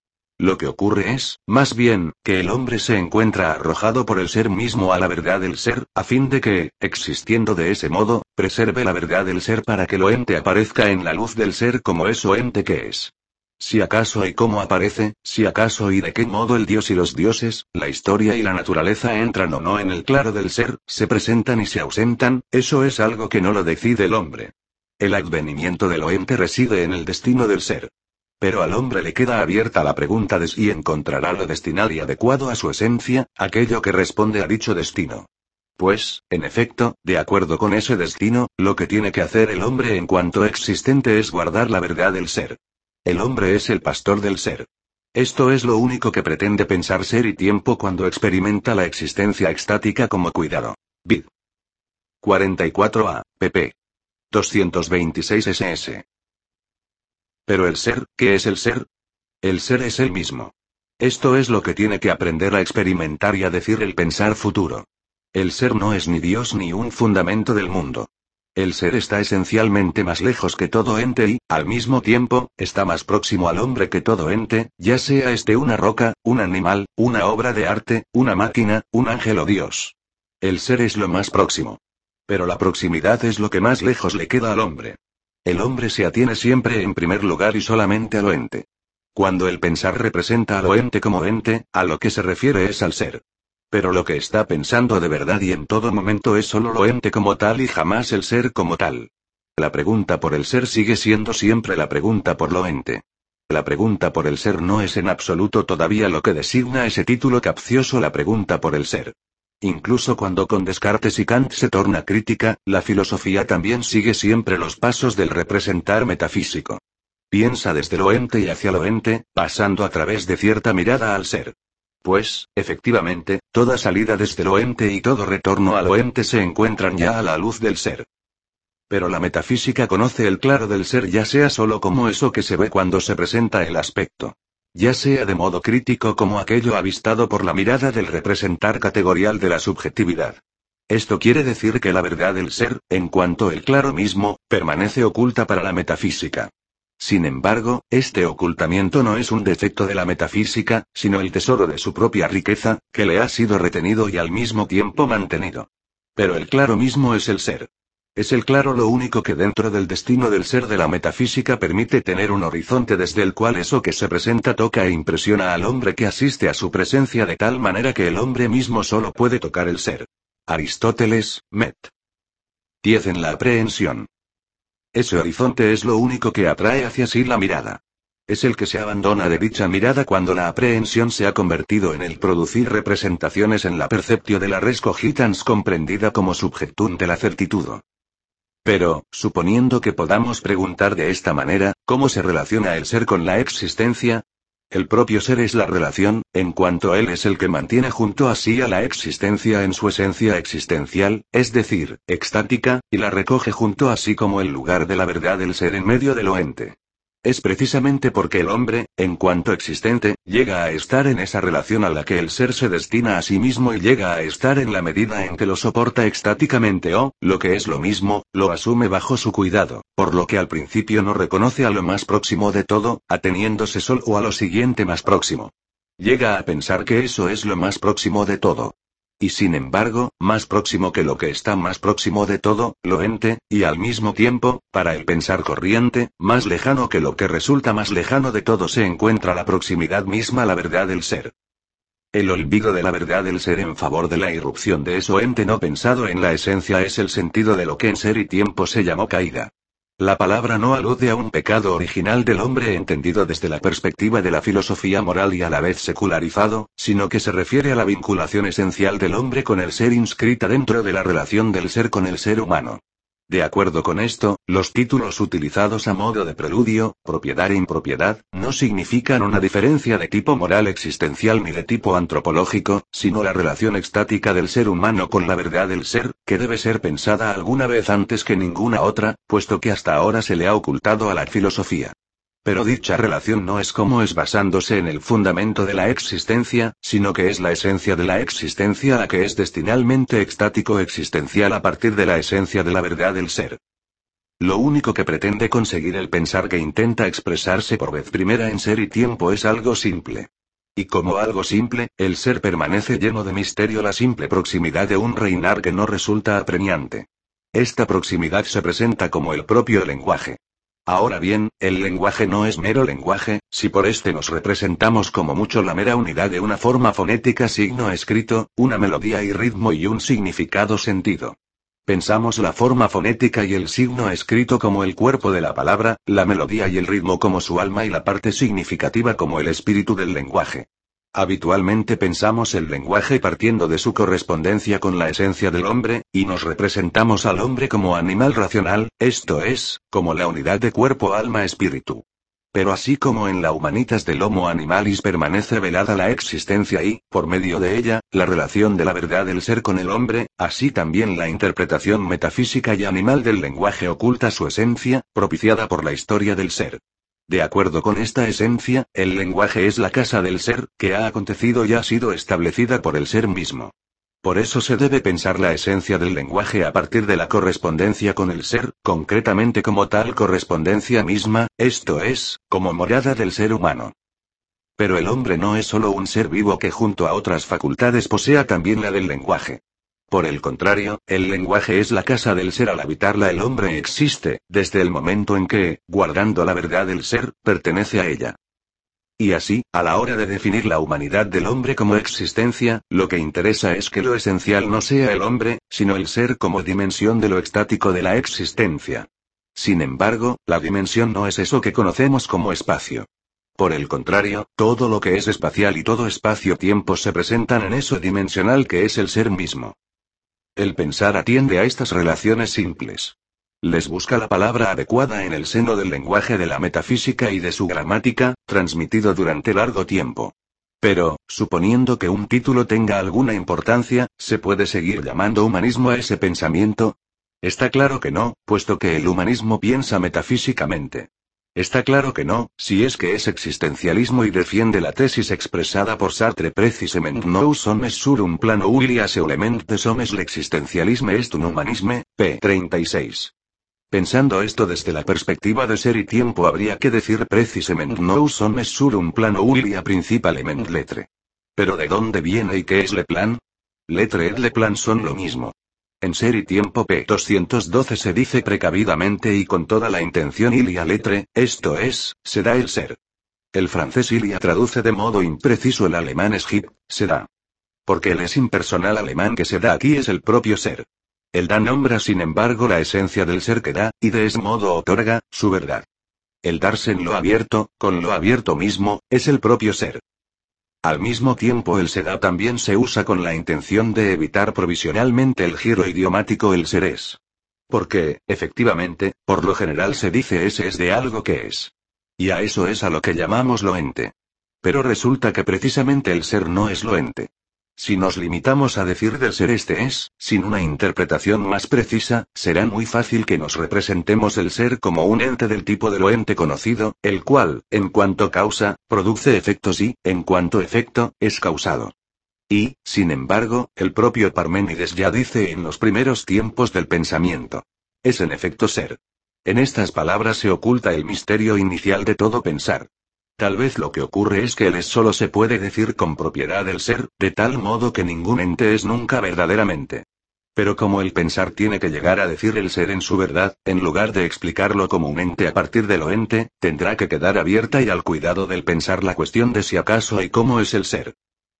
Lo que ocurre es, más bien, que el hombre se encuentra arrojado por el ser mismo a la verdad del ser, a fin de que, existiendo de ese modo, preserve la verdad del ser para que lo ente aparezca en la luz del ser como eso ente que es. Si acaso y cómo aparece, si acaso y de qué modo el Dios y los dioses, la historia y la naturaleza entran o no en el claro del ser, se presentan y se ausentan, eso es algo que no lo decide el hombre. El advenimiento del ente reside en el destino del ser. Pero al hombre le queda abierta la pregunta de si encontrará lo destinado y adecuado a su esencia, aquello que responde a dicho destino. Pues, en efecto, de acuerdo con ese destino, lo que tiene que hacer el hombre en cuanto existente es guardar la verdad del ser. El hombre es el pastor del ser. Esto es lo único que pretende pensar ser y tiempo cuando experimenta la existencia extática como cuidado. Vid. cuarenta y cuatro a, pp. doscientos veintiséis ss. Pero el ser, ¿qué es el ser? El ser es él mismo. Esto es lo que tiene que aprender a experimentar y a decir el pensar futuro. El ser no es ni Dios ni un fundamento del mundo. El ser está esencialmente más lejos que todo ente y, al mismo tiempo, está más próximo al hombre que todo ente, ya sea este una roca, un animal, una obra de arte, una máquina, un ángel o Dios. El ser es lo más próximo. Pero la proximidad es lo que más lejos le queda al hombre. El hombre se atiene siempre en primer lugar y solamente a lo ente. Cuando el pensar representa a lo ente como ente, a lo que se refiere es al ser. Pero lo que está pensando de verdad y en todo momento es solo lo ente como tal y jamás el ser como tal. La pregunta por el ser sigue siendo siempre la pregunta por lo ente. La pregunta por el ser no es en absoluto todavía lo que designa ese título capcioso, la pregunta por el ser. Incluso cuando con Descartes y Kant se torna crítica, la filosofía también sigue siempre los pasos del representar metafísico. Piensa desde lo ente y hacia lo ente, pasando a través de cierta mirada al ser. Pues, efectivamente, toda salida desde lo ente y todo retorno a lo ente se encuentran ya a la luz del ser. Pero la metafísica conoce el claro del ser ya sea solo como eso que se ve cuando se presenta el aspecto. Ya sea de modo crítico como aquello avistado por la mirada del representar categorial de la subjetividad. Esto quiere decir que la verdad del ser, en cuanto el claro mismo, permanece oculta para la metafísica. Sin embargo, este ocultamiento no es un defecto de la metafísica, sino el tesoro de su propia riqueza, que le ha sido retenido y al mismo tiempo mantenido. Pero el claro mismo es el ser. Es el claro lo único que dentro del destino del ser de la metafísica permite tener un horizonte desde el cual eso que se presenta toca e impresiona al hombre que asiste a su presencia de tal manera que el hombre mismo solo puede tocar el ser. Aristóteles, Met. diez en la aprehensión. Ese horizonte es lo único que atrae hacia sí la mirada. Es el que se abandona de dicha mirada cuando la aprehensión se ha convertido en el producir representaciones en la perceptio de la res cogitans comprendida como subjectum de la certitudo. Pero, suponiendo que podamos preguntar de esta manera, ¿cómo se relaciona el ser con la existencia? El propio ser es la relación, en cuanto él es el que mantiene junto a sí a la existencia en su esencia existencial, es decir, extática, y la recoge junto a sí como el lugar de la verdad del ser en medio de lo ente. Es precisamente porque el hombre, en cuanto existente, llega a estar en esa relación a la que el ser se destina a sí mismo y llega a estar en la medida en que lo soporta extáticamente o, lo que es lo mismo, lo asume bajo su cuidado, por lo que al principio no reconoce a lo más próximo de todo, ateniéndose solo a lo siguiente más próximo. Llega a pensar que eso es lo más próximo de todo. Y sin embargo, más próximo que lo que está más próximo de todo, lo ente, y al mismo tiempo, para el pensar corriente, más lejano que lo que resulta más lejano de todo se encuentra la proximidad misma a la verdad del ser. El olvido de la verdad del ser en favor de la irrupción de eso ente no pensado en la esencia es el sentido de lo que en ser y tiempo se llamó caída. La palabra no alude a un pecado original del hombre entendido desde la perspectiva de la filosofía moral y a la vez secularizado, sino que se refiere a la vinculación esencial del hombre con el ser inscrita dentro de la relación del ser con el ser humano. De acuerdo con esto, los títulos utilizados a modo de preludio, propiedad e impropiedad, no significan una diferencia de tipo moral existencial ni de tipo antropológico, sino la relación extática del ser humano con la verdad del ser, que debe ser pensada alguna vez antes que ninguna otra, puesto que hasta ahora se le ha ocultado a la filosofía. Pero dicha relación no es como es basándose en el fundamento de la existencia, sino que es la esencia de la existencia la que es destinalmente extático existencial a partir de la esencia de la verdad del ser. Lo único que pretende conseguir el pensar que intenta expresarse por vez primera en ser y tiempo es algo simple. Y como algo simple, el ser permanece lleno de misterio, la simple proximidad de un reinar que no resulta apremiante. Esta proximidad se presenta como el propio lenguaje. Ahora bien, el lenguaje no es mero lenguaje, si por este nos representamos como mucho la mera unidad de una forma fonética, signo escrito, una melodía y ritmo y un significado sentido. Pensamos la forma fonética y el signo escrito como el cuerpo de la palabra, la melodía y el ritmo como su alma y la parte significativa como el espíritu del lenguaje. Habitualmente pensamos el lenguaje partiendo de su correspondencia con la esencia del hombre, y nos representamos al hombre como animal racional, esto es, como la unidad de cuerpo, alma, espíritu. Pero así como en la Humanitas del Homo Animalis permanece velada la existencia y, por medio de ella, la relación de la verdad del ser con el hombre, así también la interpretación metafísica y animal del lenguaje oculta su esencia, propiciada por la historia del ser. De acuerdo con esta esencia, el lenguaje es la casa del ser, que ha acontecido y ha sido establecida por el ser mismo. Por eso se debe pensar la esencia del lenguaje a partir de la correspondencia con el ser, concretamente como tal correspondencia misma, esto es, como morada del ser humano. Pero el hombre no es solo un ser vivo que junto a otras facultades posea también la del lenguaje. Por el contrario, el lenguaje es la casa del ser. Al habitarla el hombre existe, desde el momento en que, guardando la verdad del ser, pertenece a ella. Y así, a la hora de definir la humanidad del hombre como existencia, lo que interesa es que lo esencial no sea el hombre, sino el ser como dimensión de lo extático de la existencia. Sin embargo, la dimensión no es eso que conocemos como espacio. Por el contrario, todo lo que es espacial y todo espacio-tiempo se presentan en eso dimensional que es el ser mismo. El pensar atiende a estas relaciones simples. Les busca la palabra adecuada en el seno del lenguaje de la metafísica y de su gramática, transmitido durante largo tiempo. Pero, suponiendo que un título tenga alguna importancia, ¿se puede seguir llamando humanismo a ese pensamiento? Está claro que no, puesto que el humanismo piensa metafísicamente. Está claro que no, si es que es existencialismo y defiende la tesis expresada por Sartre precisement nous sommes sur un plano où il y a ce element de sommes l'existentialisme est un humanisme, p. treinta y seis. Pensando esto desde la perspectiva de ser y tiempo habría que decir precisement nous sommes sur un plano où il y a principalement l'être. ¿Pero de dónde viene y qué es le plan? L'être et le plan son lo mismo. En Ser y Tiempo p. doscientos doce se dice precavidamente y con toda la intención il y a l'être, esto es, se da el ser. El francés il y a traduce de modo impreciso el alemán es gibt, se da. Porque el es impersonal alemán que se da aquí es el propio ser. El da nombra sin embargo la esencia del ser que da, y de ese modo otorga, su verdad. El darse en lo abierto, con lo abierto mismo, es el propio ser. Al mismo tiempo el se da también se usa con la intención de evitar provisionalmente el giro idiomático el ser es. Porque, efectivamente, por lo general se dice ese es de algo que es. Y a eso es a lo que llamamos lo ente. Pero resulta que precisamente el ser no es lo ente. Si nos limitamos a decir del ser este es, sin una interpretación más precisa, será muy fácil que nos representemos el ser como un ente del tipo de lo ente conocido, el cual, en cuanto causa, produce efectos y, en cuanto efecto, es causado. Y, sin embargo, el propio Parménides ya dice en los primeros tiempos del pensamiento. Es en efecto ser. En estas palabras se oculta el misterio inicial de todo pensar. Tal vez lo que ocurre es que el es solo se puede decir con propiedad del ser, de tal modo que ningún ente es nunca verdaderamente. Pero como el pensar tiene que llegar a decir el ser en su verdad, en lugar de explicarlo como un ente a partir de lo ente, tendrá que quedar abierta y al cuidado del pensar la cuestión de si acaso y cómo es el ser.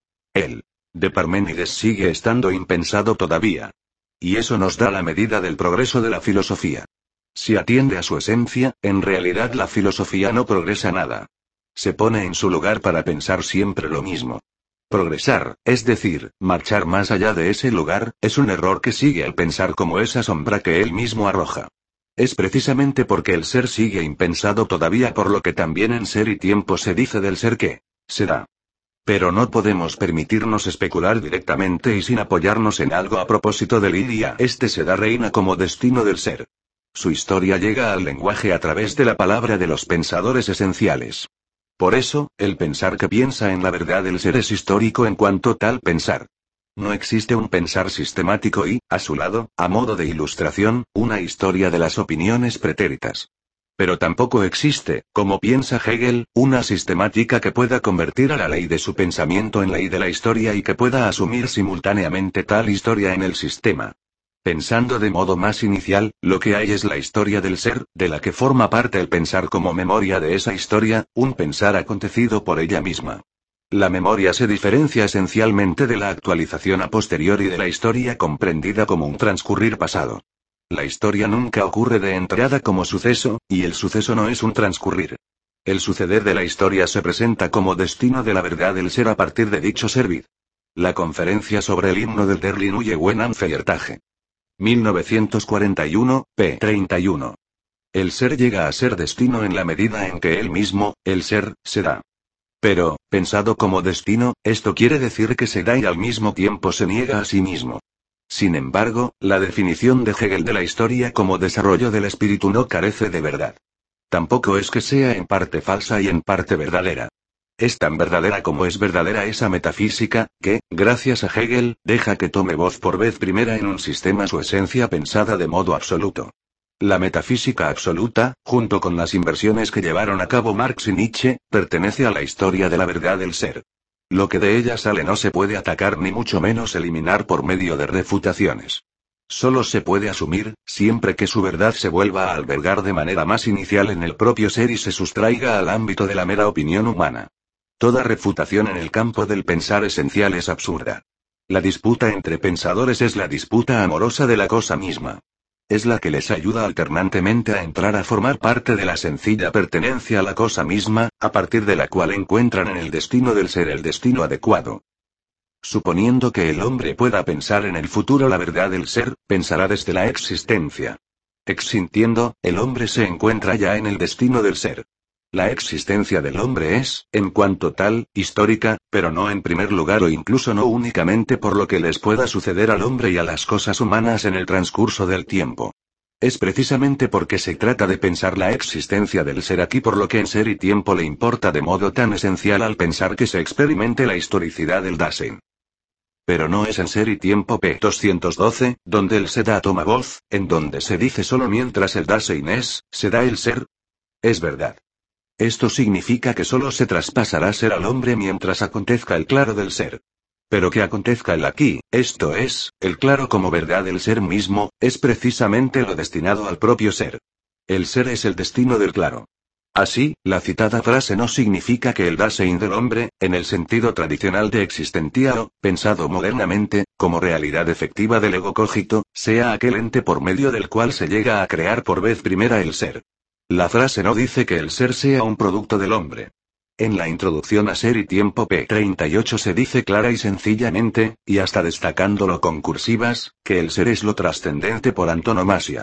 El de Parménides sigue estando impensado todavía. Y eso nos da la medida del progreso de la filosofía. Si atiende a su esencia, en realidad la filosofía no progresa nada. Se pone en su lugar para pensar siempre lo mismo. Progresar, es decir, marchar más allá de ese lugar, es un error que sigue al pensar como esa sombra que él mismo arroja. Es precisamente porque el ser sigue impensado todavía por lo que también en Ser y Tiempo se dice del ser que será. Pero no podemos permitirnos especular directamente y sin apoyarnos en algo a propósito del id y a este se da reina como destino del ser. Su historia llega al lenguaje a través de la palabra de los pensadores esenciales. Por eso, el pensar que piensa en la verdad del ser es histórico en cuanto tal pensar. No existe un pensar sistemático y, a su lado, a modo de ilustración, una historia de las opiniones pretéritas. Pero tampoco existe, como piensa Hegel, una sistemática que pueda convertir a la ley de su pensamiento en ley de la historia y que pueda asumir simultáneamente tal historia en el sistema. Pensando de modo más inicial, lo que hay es la historia del ser, de la que forma parte el pensar como memoria de esa historia, un pensar acontecido por ella misma. La memoria se diferencia esencialmente de la actualización a posteriori de la historia comprendida como un transcurrir pasado. La historia nunca ocurre de entrada como suceso, y el suceso no es un transcurrir. El suceder de la historia se presenta como destino de la verdad del ser a partir de dicho ser vid. La conferencia sobre el himno del Der Linie Wenam Feiertage. mil novecientos cuarenta y uno, p. treinta y uno. El ser llega a ser destino en la medida en que él mismo, el ser, se da. Pero, pensado como destino, esto quiere decir que se da y al mismo tiempo se niega a sí mismo. Sin embargo, la definición de Hegel de la historia como desarrollo del espíritu no carece de verdad. Tampoco es que sea en parte falsa y en parte verdadera. Es tan verdadera como es verdadera esa metafísica, que, gracias a Hegel, deja que tome voz por vez primera en un sistema su esencia pensada de modo absoluto. La metafísica absoluta, junto con las inversiones que llevaron a cabo Marx y Nietzsche, pertenece a la historia de la verdad del ser. Lo que de ella sale no se puede atacar ni mucho menos eliminar por medio de refutaciones. Solo se puede asumir, siempre que su verdad se vuelva a albergar de manera más inicial en el propio ser y se sustraiga al ámbito de la mera opinión humana. Toda refutación en el campo del pensar esencial es absurda. La disputa entre pensadores es la disputa amorosa de la cosa misma. Es la que les ayuda alternantemente a entrar a formar parte de la sencilla pertenencia a la cosa misma, a partir de la cual encuentran en el destino del ser el destino adecuado. Suponiendo que el hombre pueda pensar en el futuro la verdad del ser, pensará desde la existencia. Existiendo, el hombre se encuentra ya en el destino del ser. La existencia del hombre es, en cuanto tal, histórica, pero no en primer lugar o incluso no únicamente por lo que les pueda suceder al hombre y a las cosas humanas en el transcurso del tiempo. Es precisamente porque se trata de pensar la existencia del ser aquí por lo que en Ser y Tiempo le importa de modo tan esencial al pensar que se experimente la historicidad del Dasein. Pero no es en Ser y Tiempo p. doscientos doce, donde el se da toma voz, en donde se dice solo mientras el Dasein es, se da el ser. Es verdad. Esto significa que solo se traspasará ser al hombre mientras acontezca el claro del ser. Pero que acontezca el aquí, esto es, el claro como verdad del ser mismo, es precisamente lo destinado al propio ser. El ser es el destino del claro. Así, la citada frase no significa que el Dasein del hombre, en el sentido tradicional de existentiao, pensado modernamente, como realidad efectiva del ego cogito, sea aquel ente por medio del cual se llega a crear por vez primera el ser. La frase no dice que el ser sea un producto del hombre. En la introducción a Ser y Tiempo p. treinta y ocho se dice clara y sencillamente, y hasta destacándolo con cursivas, que el ser es lo trascendente por antonomasia.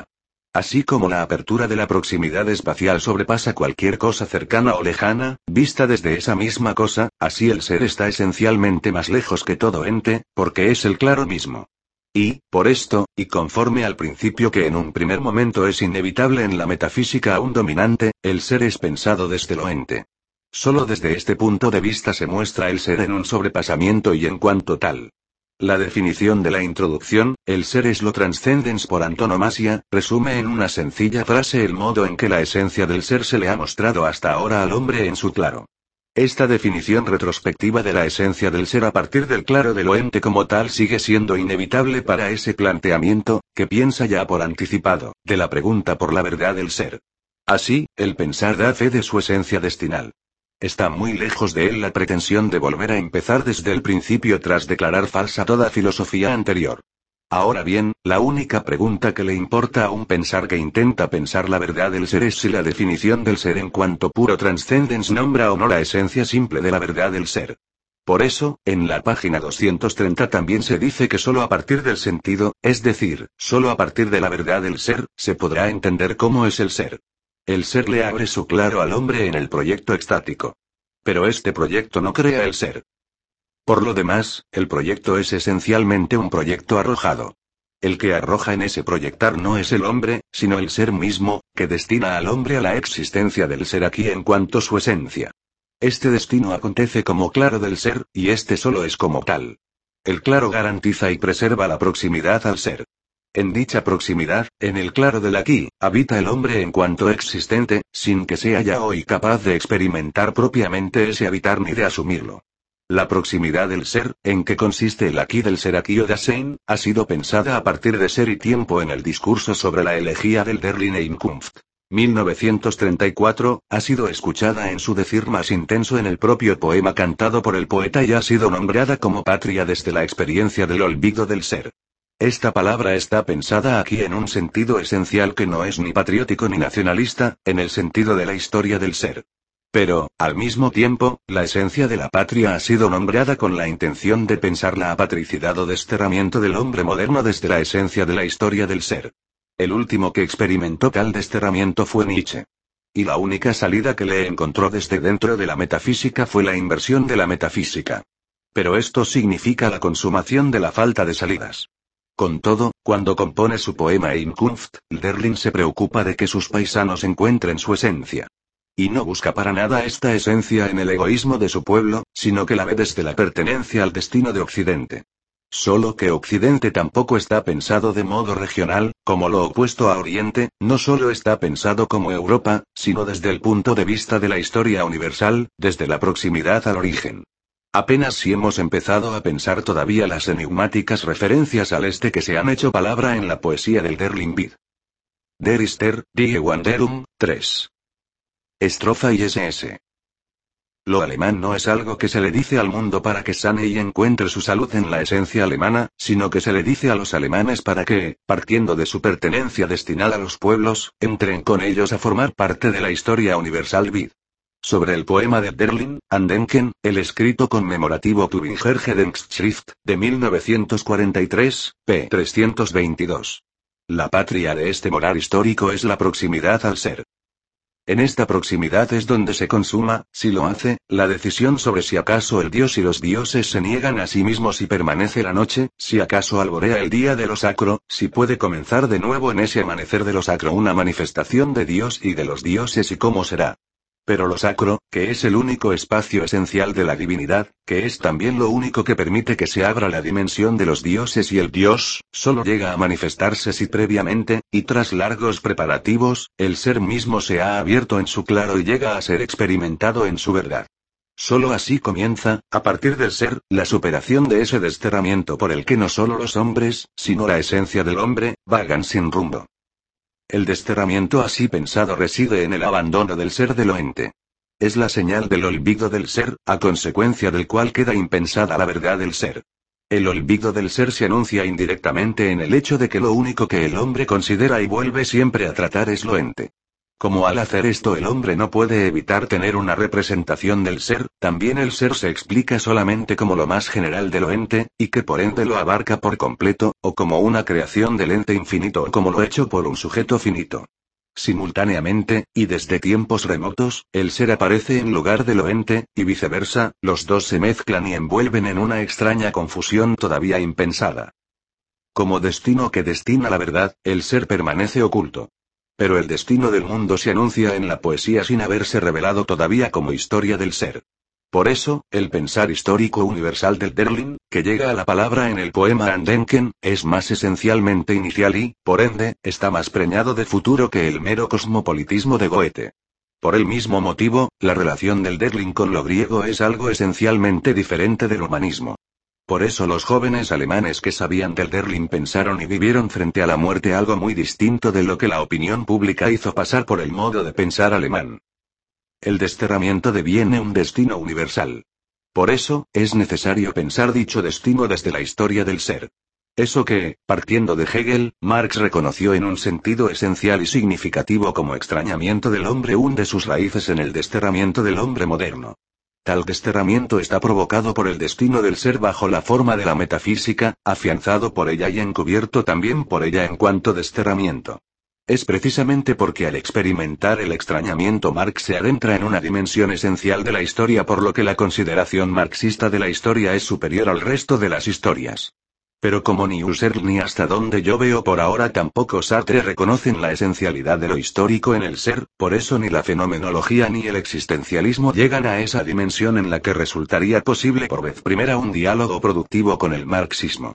Así como la apertura de la proximidad espacial sobrepasa cualquier cosa cercana o lejana, vista desde esa misma cosa, así el ser está esencialmente más lejos que todo ente, porque es el claro mismo. Y, por esto, y conforme al principio que en un primer momento es inevitable en la metafísica aún dominante, el ser es pensado desde lo ente. Solo desde este punto de vista se muestra el ser en un sobrepasamiento y en cuanto tal. La definición de la introducción, el ser es lo transcendens por antonomasia, resume en una sencilla frase el modo en que la esencia del ser se le ha mostrado hasta ahora al hombre en su claro. Esta definición retrospectiva de la esencia del ser a partir del claro de lo ente como tal sigue siendo inevitable para ese planteamiento, que piensa ya por anticipado, de la pregunta por la verdad del ser. Así, el pensar da fe de su esencia destinal. Está muy lejos de él la pretensión de volver a empezar desde el principio tras declarar falsa toda filosofía anterior. Ahora bien, la única pregunta que le importa a un pensar que intenta pensar la verdad del ser es si la definición del ser en cuanto puro transcendens nombra o no la esencia simple de la verdad del ser. Por eso, en la página doscientos treinta también se dice que solo a partir del sentido, es decir, solo a partir de la verdad del ser, se podrá entender cómo es el ser. El ser le abre su claro al hombre en el proyecto extático. Pero este proyecto no crea el ser. Por lo demás, el proyecto es esencialmente un proyecto arrojado. El que arroja en ese proyectar no es el hombre, sino el ser mismo, que destina al hombre a la existencia del ser aquí en cuanto su esencia. Este destino acontece como claro del ser, y este solo es como tal. El claro garantiza y preserva la proximidad al ser. En dicha proximidad, en el claro del aquí, habita el hombre en cuanto existente, sin que sea ya hoy capaz de experimentar propiamente ese habitar ni de asumirlo. La proximidad del ser, en que consiste el aquí del ser aquí o Dasein, ha sido pensada a partir de ser y tiempo en el discurso sobre la elegía del Der Lineinkunft. mil novecientos treinta y cuatro, ha sido escuchada en su decir más intenso en el propio poema cantado por el poeta y ha sido nombrada como patria desde la experiencia del olvido del ser. Esta palabra está pensada aquí en un sentido esencial que no es ni patriótico ni nacionalista, en el sentido de la historia del ser. Pero, al mismo tiempo, la esencia de la patria ha sido nombrada con la intención de pensar la apatricidad o desterramiento del hombre moderno desde la esencia de la historia del ser. El último que experimentó tal desterramiento fue Nietzsche. Y la única salida que le encontró desde dentro de la metafísica fue la inversión de la metafísica. Pero esto significa la consumación de la falta de salidas. Con todo, cuando compone su poema Inkunft, Hölderlin se preocupa de que sus paisanos encuentren su esencia. Y no busca para nada esta esencia en el egoísmo de su pueblo, sino que la ve desde la pertenencia al destino de Occidente. Solo que Occidente tampoco está pensado de modo regional, como lo opuesto a Oriente, no solo está pensado como Europa, sino desde el punto de vista de la historia universal, desde la proximidad al origen. Apenas si hemos empezado a pensar todavía las enigmáticas referencias al este que se han hecho palabra en la poesía del Der Limbid. Der Ister, Die Wanderung, tres. Estrofa y ese ese. Lo alemán no es algo que se le dice al mundo para que sane y encuentre su salud en la esencia alemana, sino que se le dice a los alemanes para que, partiendo de su pertenencia destinada a los pueblos, entren con ellos a formar parte de la historia universal vid. Sobre el poema de Hölderlin, Andenken, el escrito conmemorativo Tübinger Gedenkschrift, de mil novecientos cuarenta y tres, p. trescientos veintidós. La patria de este morar histórico es la proximidad al ser. En esta proximidad es donde se consuma, si lo hace, la decisión sobre si acaso el dios y los dioses se niegan a sí mismos y permanece la noche, si acaso alborea el día de lo sacro, si puede comenzar de nuevo en ese amanecer de lo sacro una manifestación de Dios y de los dioses y cómo será. Pero lo sacro, que es el único espacio esencial de la divinidad, que es también lo único que permite que se abra la dimensión de los dioses y el Dios, solo llega a manifestarse si previamente, y tras largos preparativos, el ser mismo se ha abierto en su claro y llega a ser experimentado en su verdad. Solo así comienza, a partir del ser, la superación de ese desterramiento por el que no solo los hombres, sino la esencia del hombre, vagan sin rumbo. El desterramiento así pensado reside en el abandono del ser de lo ente. Es la señal del olvido del ser, a consecuencia del cual queda impensada la verdad del ser. El olvido del ser se anuncia indirectamente en el hecho de que lo único que el hombre considera y vuelve siempre a tratar es lo ente. Como al hacer esto el hombre no puede evitar tener una representación del ser, también el ser se explica solamente como lo más general de lo ente, y que por ende lo abarca por completo, o como una creación del ente infinito o como lo hecho por un sujeto finito. Simultáneamente, y desde tiempos remotos, el ser aparece en lugar de lo ente, y viceversa, los dos se mezclan y envuelven en una extraña confusión todavía impensada. Como destino que destina la verdad, el ser permanece oculto. Pero el destino del mundo se anuncia en la poesía sin haberse revelado todavía como historia del ser. Por eso, el pensar histórico universal del Derlin, que llega a la palabra en el poema Andenken, es más esencialmente inicial y, por ende, está más preñado de futuro que el mero cosmopolitismo de Goethe. Por el mismo motivo, la relación del Derlin con lo griego es algo esencialmente diferente del humanismo. Por eso los jóvenes alemanes que sabían del Derlin pensaron y vivieron frente a la muerte algo muy distinto de lo que la opinión pública hizo pasar por el modo de pensar alemán. El desterramiento deviene un destino universal. Por eso, es necesario pensar dicho destino desde la historia del ser. Eso que, partiendo de Hegel, Marx reconoció en un sentido esencial y significativo como extrañamiento del hombre hunde sus raíces en el desterramiento del hombre moderno. Tal desterramiento está provocado por el destino del ser bajo la forma de la metafísica, afianzado por ella y encubierto también por ella en cuanto desterramiento. Es precisamente porque al experimentar el extrañamiento Marx se adentra en una dimensión esencial de la historia por lo que la consideración marxista de la historia es superior al resto de las historias. Pero como ni Husserl ni hasta donde yo veo por ahora tampoco Sartre reconocen la esencialidad de lo histórico en el ser, por eso ni la fenomenología ni el existencialismo llegan a esa dimensión en la que resultaría posible por vez primera un diálogo productivo con el marxismo.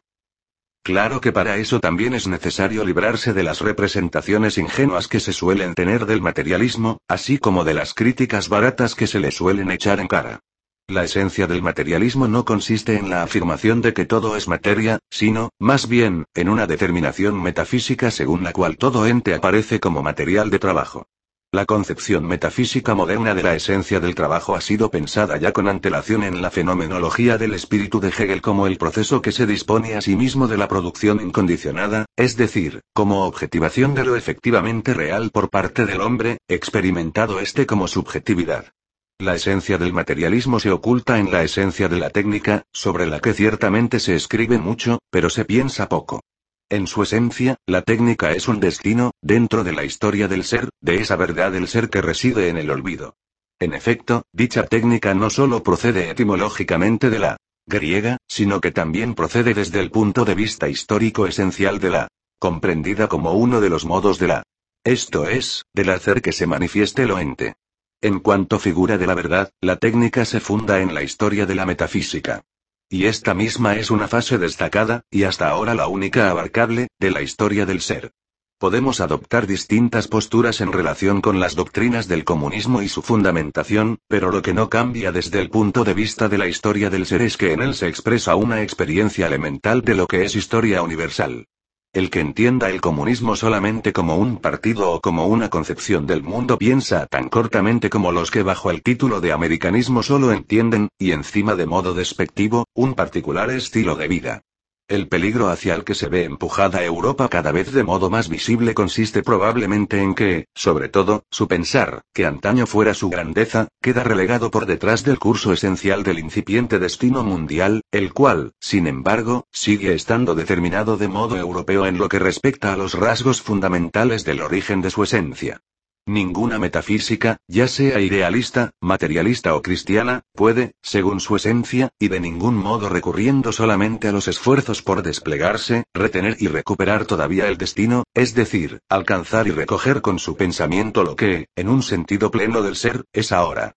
Claro que para eso también es necesario librarse de las representaciones ingenuas que se suelen tener del materialismo, así como de las críticas baratas que se le suelen echar en cara. La esencia del materialismo no consiste en la afirmación de que todo es materia, sino, más bien, en una determinación metafísica según la cual todo ente aparece como material de trabajo. La concepción metafísica moderna de la esencia del trabajo ha sido pensada ya con antelación en la fenomenología del espíritu de Hegel como el proceso que se dispone a sí mismo de la producción incondicionada, es decir, como objetivación de lo efectivamente real por parte del hombre, experimentado éste como subjetividad. La esencia del materialismo se oculta en la esencia de la técnica, sobre la que ciertamente se escribe mucho, pero se piensa poco. En su esencia, la técnica es un destino, dentro de la historia del ser, de esa verdad del ser que reside en el olvido. En efecto, dicha técnica no solo procede etimológicamente de la griega, sino que también procede desde el punto de vista histórico esencial de la, comprendida como uno de los modos de la, esto es, del hacer que se manifieste lo ente. En cuanto figura de la verdad, la técnica se funda en la historia de la metafísica. Y esta misma es una fase destacada, y hasta ahora la única abarcable, de la historia del ser. Podemos adoptar distintas posturas en relación con las doctrinas del comunismo y su fundamentación, pero lo que no cambia desde el punto de vista de la historia del ser es que en él se expresa una experiencia elemental de lo que es historia universal. El que entienda el comunismo solamente como un partido o como una concepción del mundo piensa tan cortamente como los que bajo el título de americanismo solo entienden, y encima de modo despectivo, un particular estilo de vida. El peligro hacia el que se ve empujada Europa cada vez de modo más visible consiste probablemente en que, sobre todo, su pensar, que antaño fuera su grandeza, queda relegado por detrás del curso esencial del incipiente destino mundial, el cual, sin embargo, sigue estando determinado de modo europeo en lo que respecta a los rasgos fundamentales del origen de su esencia. Ninguna metafísica, ya sea idealista, materialista o cristiana, puede, según su esencia, y de ningún modo recurriendo solamente a los esfuerzos por desplegarse, retener y recuperar todavía el destino, es decir, alcanzar y recoger con su pensamiento lo que, en un sentido pleno del ser, es ahora.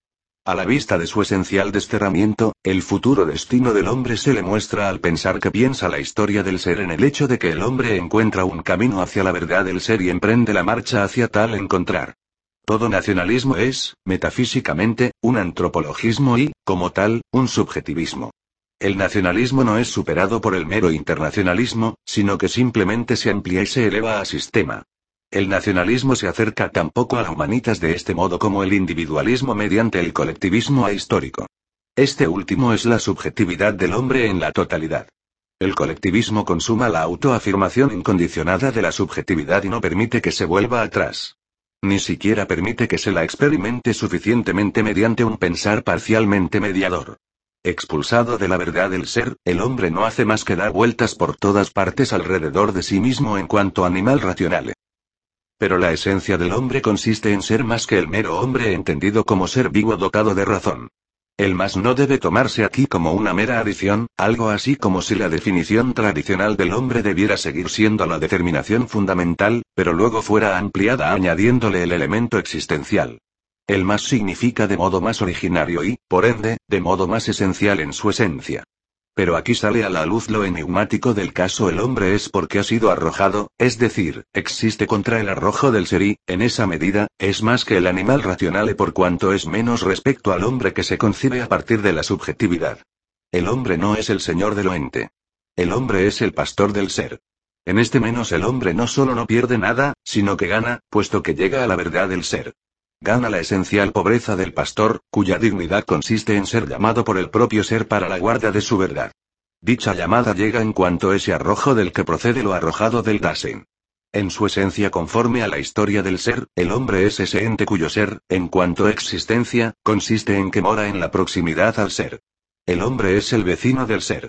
A la vista de su esencial desterramiento, el futuro destino del hombre se le muestra al pensar que piensa la historia del ser en el hecho de que el hombre encuentra un camino hacia la verdad del ser y emprende la marcha hacia tal encontrar. Todo nacionalismo es, metafísicamente, un antropologismo y, como tal, un subjetivismo. El nacionalismo no es superado por el mero internacionalismo, sino que simplemente se amplía y se eleva a sistema. El nacionalismo se acerca tan poco a la humanitas de este modo como el individualismo mediante el colectivismo ahistórico. Este último es la subjetividad del hombre en la totalidad. El colectivismo consuma la autoafirmación incondicionada de la subjetividad y no permite que se vuelva atrás. Ni siquiera permite que se la experimente suficientemente mediante un pensar parcialmente mediador. Expulsado de la verdad del ser, el hombre no hace más que dar vueltas por todas partes alrededor de sí mismo en cuanto animal racional. Pero la esencia del hombre consiste en ser más que el mero hombre entendido como ser vivo dotado de razón. El más no debe tomarse aquí como una mera adición, algo así como si la definición tradicional del hombre debiera seguir siendo la determinación fundamental, pero luego fuera ampliada añadiéndole el elemento existencial. El más significa de modo más originario y, por ende, de modo más esencial en su esencia. Pero aquí sale a la luz lo enigmático del caso: el hombre es porque ha sido arrojado, es decir, existe contra el arrojo del ser y, en esa medida, es más que el animal racional por cuanto es menos respecto al hombre que se concibe a partir de la subjetividad. El hombre no es el señor de lo ente. El hombre es el pastor del ser. En este menos el hombre no solo no pierde nada, sino que gana, puesto que llega a la verdad del ser. Gana la esencial pobreza del pastor, cuya dignidad consiste en ser llamado por el propio ser para la guarda de su verdad. Dicha llamada llega en cuanto ese arrojo del que procede lo arrojado del Dasein. En su esencia conforme a la historia del ser, el hombre es ese ente cuyo ser, en cuanto a existencia, consiste en que mora en la proximidad al ser. El hombre es el vecino del ser.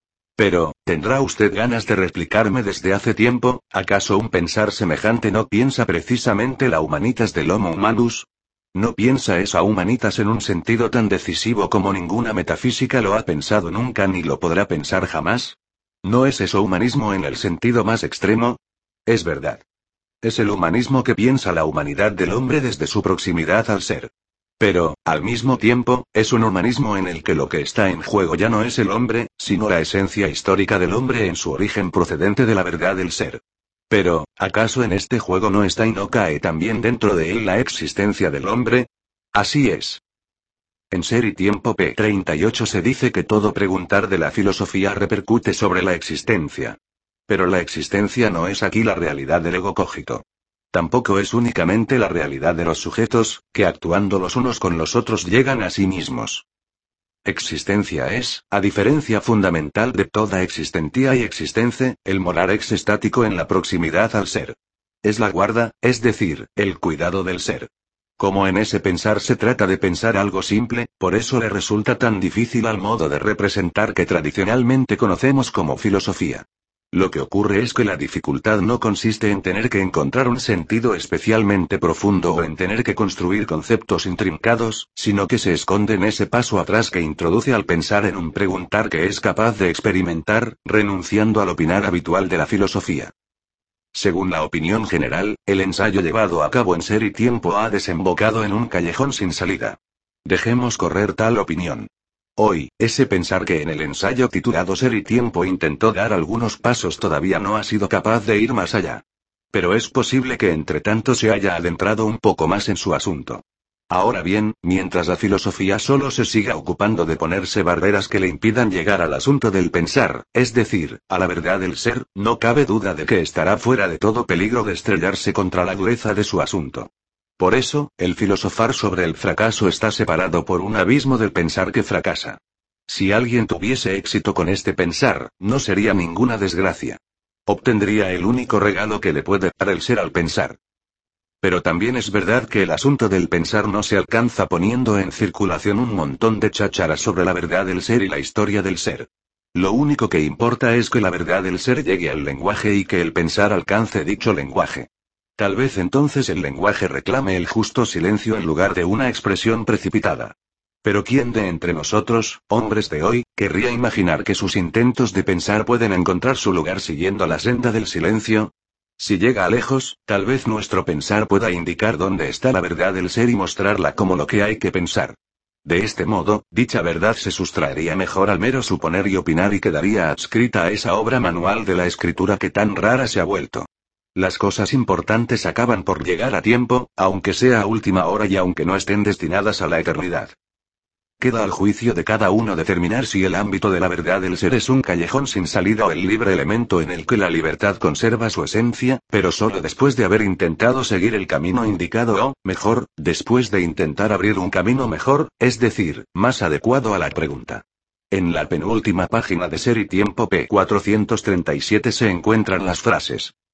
Pero, ¿tendrá usted ganas de replicarme desde hace tiempo, acaso un pensar semejante no piensa precisamente la humanitas del Homo humanus? ¿No piensa esa humanitas en un sentido tan decisivo como ninguna metafísica lo ha pensado nunca ni lo podrá pensar jamás? ¿No es eso humanismo en el sentido más extremo? Es verdad. Es el humanismo que piensa la humanidad del hombre desde su proximidad al ser. Pero, al mismo tiempo, es un humanismo en el que lo que está en juego ya no es el hombre, sino la esencia histórica del hombre en su origen procedente de la verdad del ser. Pero, ¿acaso en este juego no está y no cae también dentro de él la existencia del hombre? Así es. En Ser y Tiempo p treinta y ocho se dice que todo preguntar de la filosofía repercute sobre la existencia. Pero la existencia no es aquí la realidad del ego cógito. Tampoco es únicamente la realidad de los sujetos, que actuando los unos con los otros llegan a sí mismos. Existencia es, a diferencia fundamental de toda existencia y existencia, el morar ex estático en la proximidad al ser. Es la guarda, es decir, el cuidado del ser. Como en ese pensar se trata de pensar algo simple, por eso le resulta tan difícil al modo de representar que tradicionalmente conocemos como filosofía. Lo que ocurre es que la dificultad no consiste en tener que encontrar un sentido especialmente profundo o en tener que construir conceptos intrincados, sino que se esconde en ese paso atrás que introduce al pensar en un preguntar que es capaz de experimentar, renunciando al opinar habitual de la filosofía. Según la opinión general, el ensayo llevado a cabo en Ser y Tiempo ha desembocado en un callejón sin salida. Dejemos correr tal opinión. Hoy, ese pensar que en el ensayo titulado Ser y Tiempo intentó dar algunos pasos todavía no ha sido capaz de ir más allá. Pero es posible que entre tanto se haya adentrado un poco más en su asunto. Ahora bien, mientras la filosofía solo se siga ocupando de ponerse barreras que le impidan llegar al asunto del pensar, es decir, a la verdad del ser, no cabe duda de que estará fuera de todo peligro de estrellarse contra la dureza de su asunto. Por eso, el filosofar sobre el fracaso está separado por un abismo del pensar que fracasa. Si alguien tuviese éxito con este pensar, no sería ninguna desgracia. Obtendría el único regalo que le puede dar el ser al pensar. Pero también es verdad que el asunto del pensar no se alcanza poniendo en circulación un montón de chácharas sobre la verdad del ser y la historia del ser. Lo único que importa es que la verdad del ser llegue al lenguaje y que el pensar alcance dicho lenguaje. Tal vez entonces el lenguaje reclame el justo silencio en lugar de una expresión precipitada. Pero ¿quién de entre nosotros, hombres de hoy, querría imaginar que sus intentos de pensar pueden encontrar su lugar siguiendo la senda del silencio? Si llega a lejos, tal vez nuestro pensar pueda indicar dónde está la verdad del ser y mostrarla como lo que hay que pensar. De este modo, dicha verdad se sustraería mejor al mero suponer y opinar y quedaría adscrita a esa obra manual de la escritura que tan rara se ha vuelto. Las cosas importantes acaban por llegar a tiempo, aunque sea a última hora y aunque no estén destinadas a la eternidad. Queda al juicio de cada uno determinar si el ámbito de la verdad del ser es un callejón sin salida o el libre elemento en el que la libertad conserva su esencia, pero solo después de haber intentado seguir el camino indicado o, mejor, después de intentar abrir un camino mejor, es decir, más adecuado a la pregunta. En la penúltima página de Ser y Tiempo p cuatrocientos treinta y siete se encuentran las frases: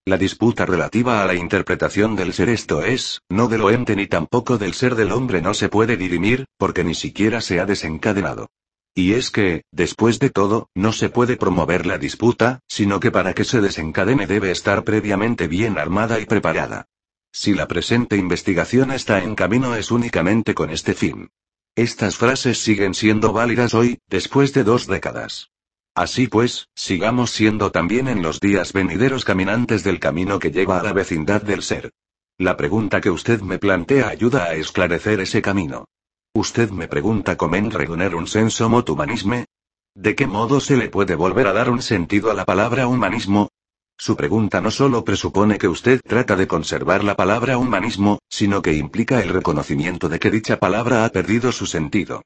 La disputa relativa a la interpretación del ser, esto es, no de lo ente ni tampoco del ser del hombre, no se puede dirimir, porque ni siquiera se ha desencadenado. Y es que, después de todo, no se puede promover la disputa, sino que para que se desencadene debe estar previamente bien armada y preparada. Si la presente investigación está en camino es únicamente con este fin. Estas frases siguen siendo válidas hoy, después de dos décadas. Así pues, sigamos siendo también en los días venideros caminantes del camino que lleva a la vecindad del ser. La pregunta que usted me plantea ayuda a esclarecer ese camino. Usted me pregunta cómo reunir un senso mot humanisme. ¿De qué modo se le puede volver a dar un sentido a la palabra humanismo? Su pregunta no solo presupone que usted trata de conservar la palabra humanismo, sino que implica el reconocimiento de que dicha palabra ha perdido su sentido.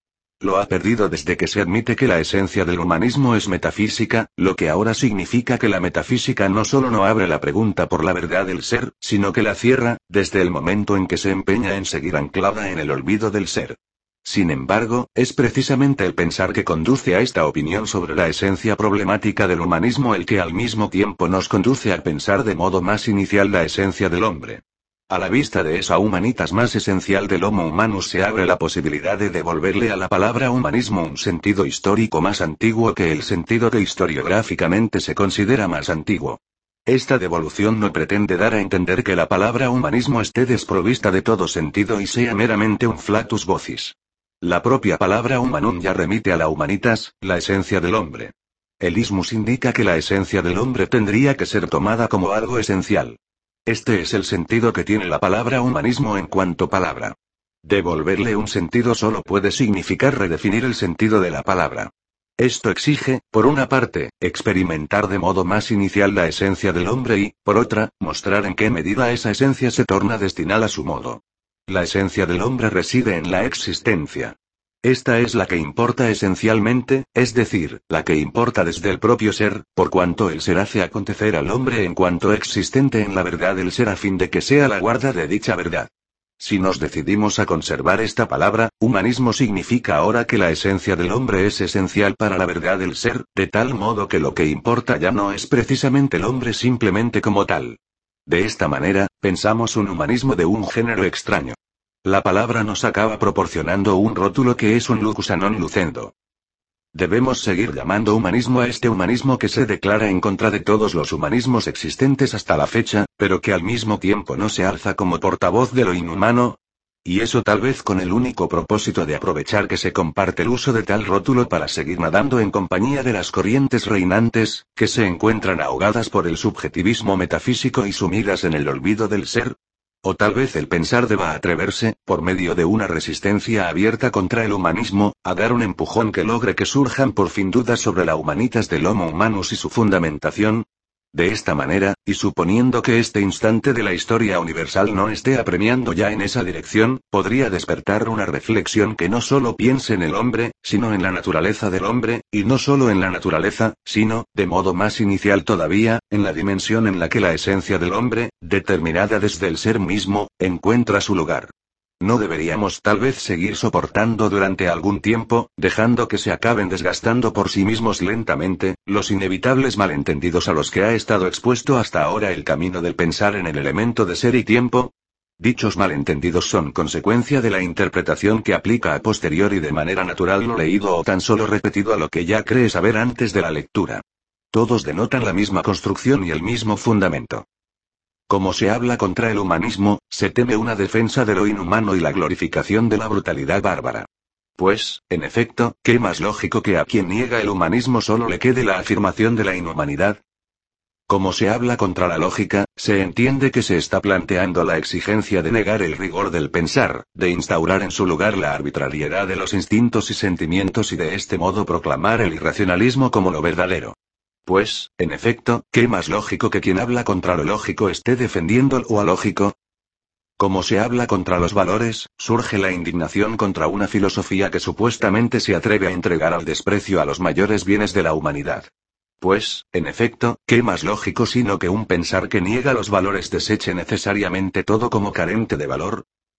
Lo ha perdido desde que se admite que la esencia del humanismo es metafísica, lo que ahora significa que la metafísica no solo no abre la pregunta por la verdad del ser, sino que la cierra, desde el momento en que se empeña en seguir anclada en el olvido del ser. Sin embargo, es precisamente el pensar que conduce a esta opinión sobre la esencia problemática del humanismo el que al mismo tiempo nos conduce a pensar de modo más inicial la esencia del hombre. A la vista de esa humanitas más esencial del Homo humanus se abre la posibilidad de devolverle a la palabra humanismo un sentido histórico más antiguo que el sentido que historiográficamente se considera más antiguo. Esta devolución no pretende dar a entender que la palabra humanismo esté desprovista de todo sentido y sea meramente un flatus vocis. La propia palabra humanum ya remite a la humanitas, la esencia del hombre. El ismus indica que la esencia del hombre tendría que ser tomada como algo esencial. Este es el sentido que tiene la palabra humanismo en cuanto palabra. Devolverle un sentido solo puede significar redefinir el sentido de la palabra. Esto exige, por una parte, experimentar de modo más inicial la esencia del hombre y, por otra, mostrar en qué medida esa esencia se torna destinal a su modo. La esencia del hombre reside en la existencia. Esta es la que importa esencialmente, es decir, la que importa desde el propio ser, por cuanto el ser hace acontecer al hombre en cuanto existente en la verdad del ser a fin de que sea la guarda de dicha verdad. Si nos decidimos a conservar esta palabra, humanismo significa ahora que la esencia del hombre es esencial para la verdad del ser, de tal modo que lo que importa ya no es precisamente el hombre simplemente como tal. De esta manera, pensamos un humanismo de un género extraño. La palabra nos acaba proporcionando un rótulo que es un lucus a non lucendo. Debemos seguir llamando humanismo a este humanismo que se declara en contra de todos los humanismos existentes hasta la fecha, pero que al mismo tiempo no se alza como portavoz de lo inhumano. Y eso tal vez con el único propósito de aprovechar que se comparte el uso de tal rótulo para seguir nadando en compañía de las corrientes reinantes, que se encuentran ahogadas por el subjetivismo metafísico y sumidas en el olvido del ser. O tal vez el pensar deba atreverse, por medio de una resistencia abierta contra el humanismo, a dar un empujón que logre que surjan por fin dudas sobre la humanitas del Homo humanus y su fundamentación. De esta manera, y suponiendo que este instante de la historia universal no esté apremiando ya en esa dirección, podría despertar una reflexión que no solo piense en el hombre, sino en la naturaleza del hombre, y no solo en la naturaleza, sino, de modo más inicial todavía, en la dimensión en la que la esencia del hombre, determinada desde el ser mismo, encuentra su lugar. No deberíamos tal vez seguir soportando durante algún tiempo, dejando que se acaben desgastando por sí mismos lentamente, los inevitables malentendidos a los que ha estado expuesto hasta ahora el camino del pensar en el elemento de ser y tiempo. Dichos malentendidos son consecuencia de la interpretación que aplica a posteriori de manera natural lo leído o tan solo repetido a lo que ya cree saber antes de la lectura. Todos denotan la misma construcción y el mismo fundamento. Como se habla contra el humanismo, se teme una defensa de lo inhumano y la glorificación de la brutalidad bárbara. Pues, en efecto, ¿qué más lógico que a quien niega el humanismo solo le quede la afirmación de la inhumanidad? Como se habla contra la lógica, se entiende que se está planteando la exigencia de negar el rigor del pensar, de instaurar en su lugar la arbitrariedad de los instintos y sentimientos y de este modo proclamar el irracionalismo como lo verdadero. Pues, en efecto, ¿qué más lógico que quien habla contra lo lógico esté defendiendo lo alógico? Como se habla contra los valores, surge la indignación contra una filosofía que supuestamente se atreve a entregar al desprecio a los mayores bienes de la humanidad. Pues, en efecto, ¿qué más lógico sino que un pensar que niega los valores deseche necesariamente todo como carente de valor?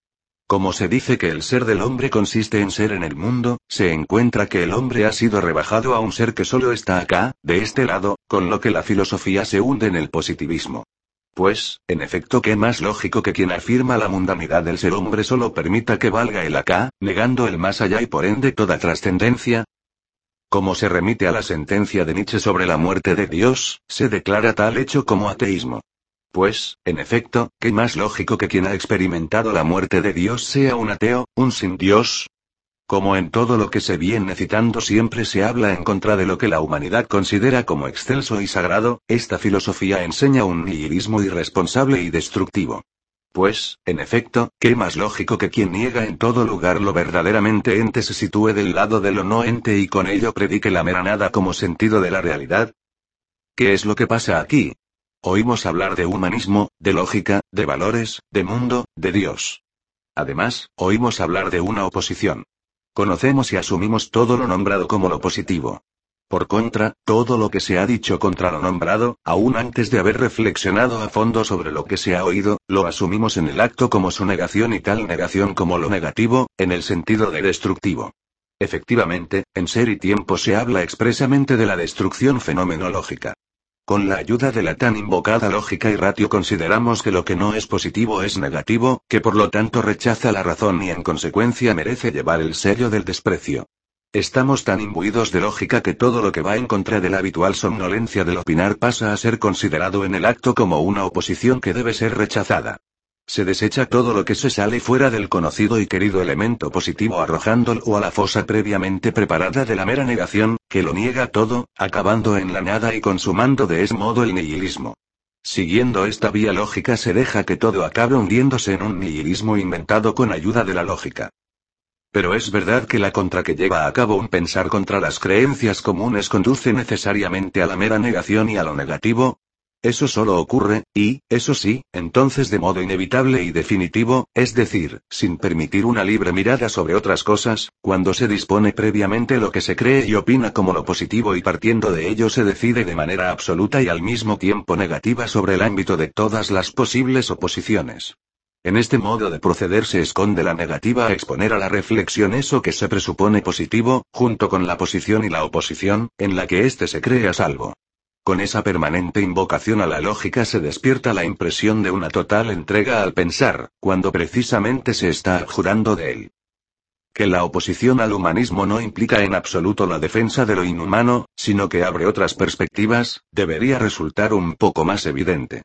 Como se dice que el ser del hombre consiste en ser en el mundo, se encuentra que el hombre ha sido rebajado a un ser que solo está acá, de este lado, con lo que la filosofía se hunde en el positivismo. Pues, en efecto, ¿qué más lógico que quien afirma la mundanidad del ser hombre solo permita que valga el acá, negando el más allá y por ende toda trascendencia? Como se remite a la sentencia de Nietzsche sobre la muerte de Dios, se declara tal hecho como ateísmo. Pues, en efecto, ¿qué más lógico que quien ha experimentado la muerte de Dios sea un ateo, un sin Dios? Como en todo lo que se viene citando siempre se habla en contra de lo que la humanidad considera como excelso y sagrado, esta filosofía enseña un nihilismo irresponsable y destructivo. Pues, en efecto, ¿qué más lógico que quien niega en todo lugar lo verdaderamente ente se sitúe del lado de lo no ente y con ello predique la mera nada como sentido de la realidad? ¿Qué es lo que pasa aquí? Oímos hablar de humanismo, de lógica, de valores, de mundo, de Dios. Además, oímos hablar de una oposición. Conocemos y asumimos todo lo nombrado como lo positivo. Por contra, todo lo que se ha dicho contra lo nombrado, aún antes de haber reflexionado a fondo sobre lo que se ha oído, lo asumimos en el acto como su negación y tal negación como lo negativo, en el sentido de destructivo. Efectivamente, en Ser y Tiempo se habla expresamente de la destrucción fenomenológica. Con la ayuda de la tan invocada lógica y ratio consideramos que lo que no es positivo es negativo, que por lo tanto rechaza la razón y en consecuencia merece llevar el sello del desprecio. Estamos tan imbuidos de lógica que todo lo que va en contra de la habitual somnolencia del opinar pasa a ser considerado en el acto como una oposición que debe ser rechazada. Se desecha todo lo que se sale fuera del conocido y querido elemento positivo arrojándolo a la fosa previamente preparada de la mera negación, que lo niega todo, acabando en la nada y consumando de ese modo el nihilismo. Siguiendo esta vía lógica se deja que todo acabe hundiéndose en un nihilismo inventado con ayuda de la lógica. Pero es verdad que la contra que lleva a cabo un pensar contra las creencias comunes conduce necesariamente a la mera negación y a lo negativo. Eso solo ocurre, y, eso sí, entonces de modo inevitable y definitivo, es decir, sin permitir una libre mirada sobre otras cosas, cuando se dispone previamente lo que se cree y opina como lo positivo y partiendo de ello se decide de manera absoluta y al mismo tiempo negativa sobre el ámbito de todas las posibles oposiciones. En este modo de proceder se esconde la negativa a exponer a la reflexión eso que se presupone positivo, junto con la posición y la oposición, en la que éste se cree a salvo. Con esa permanente invocación a la lógica se despierta la impresión de una total entrega al pensar, cuando precisamente se está abjurando de él. Que la oposición al humanismo no implica en absoluto la defensa de lo inhumano, sino que abre otras perspectivas, debería resultar un poco más evidente.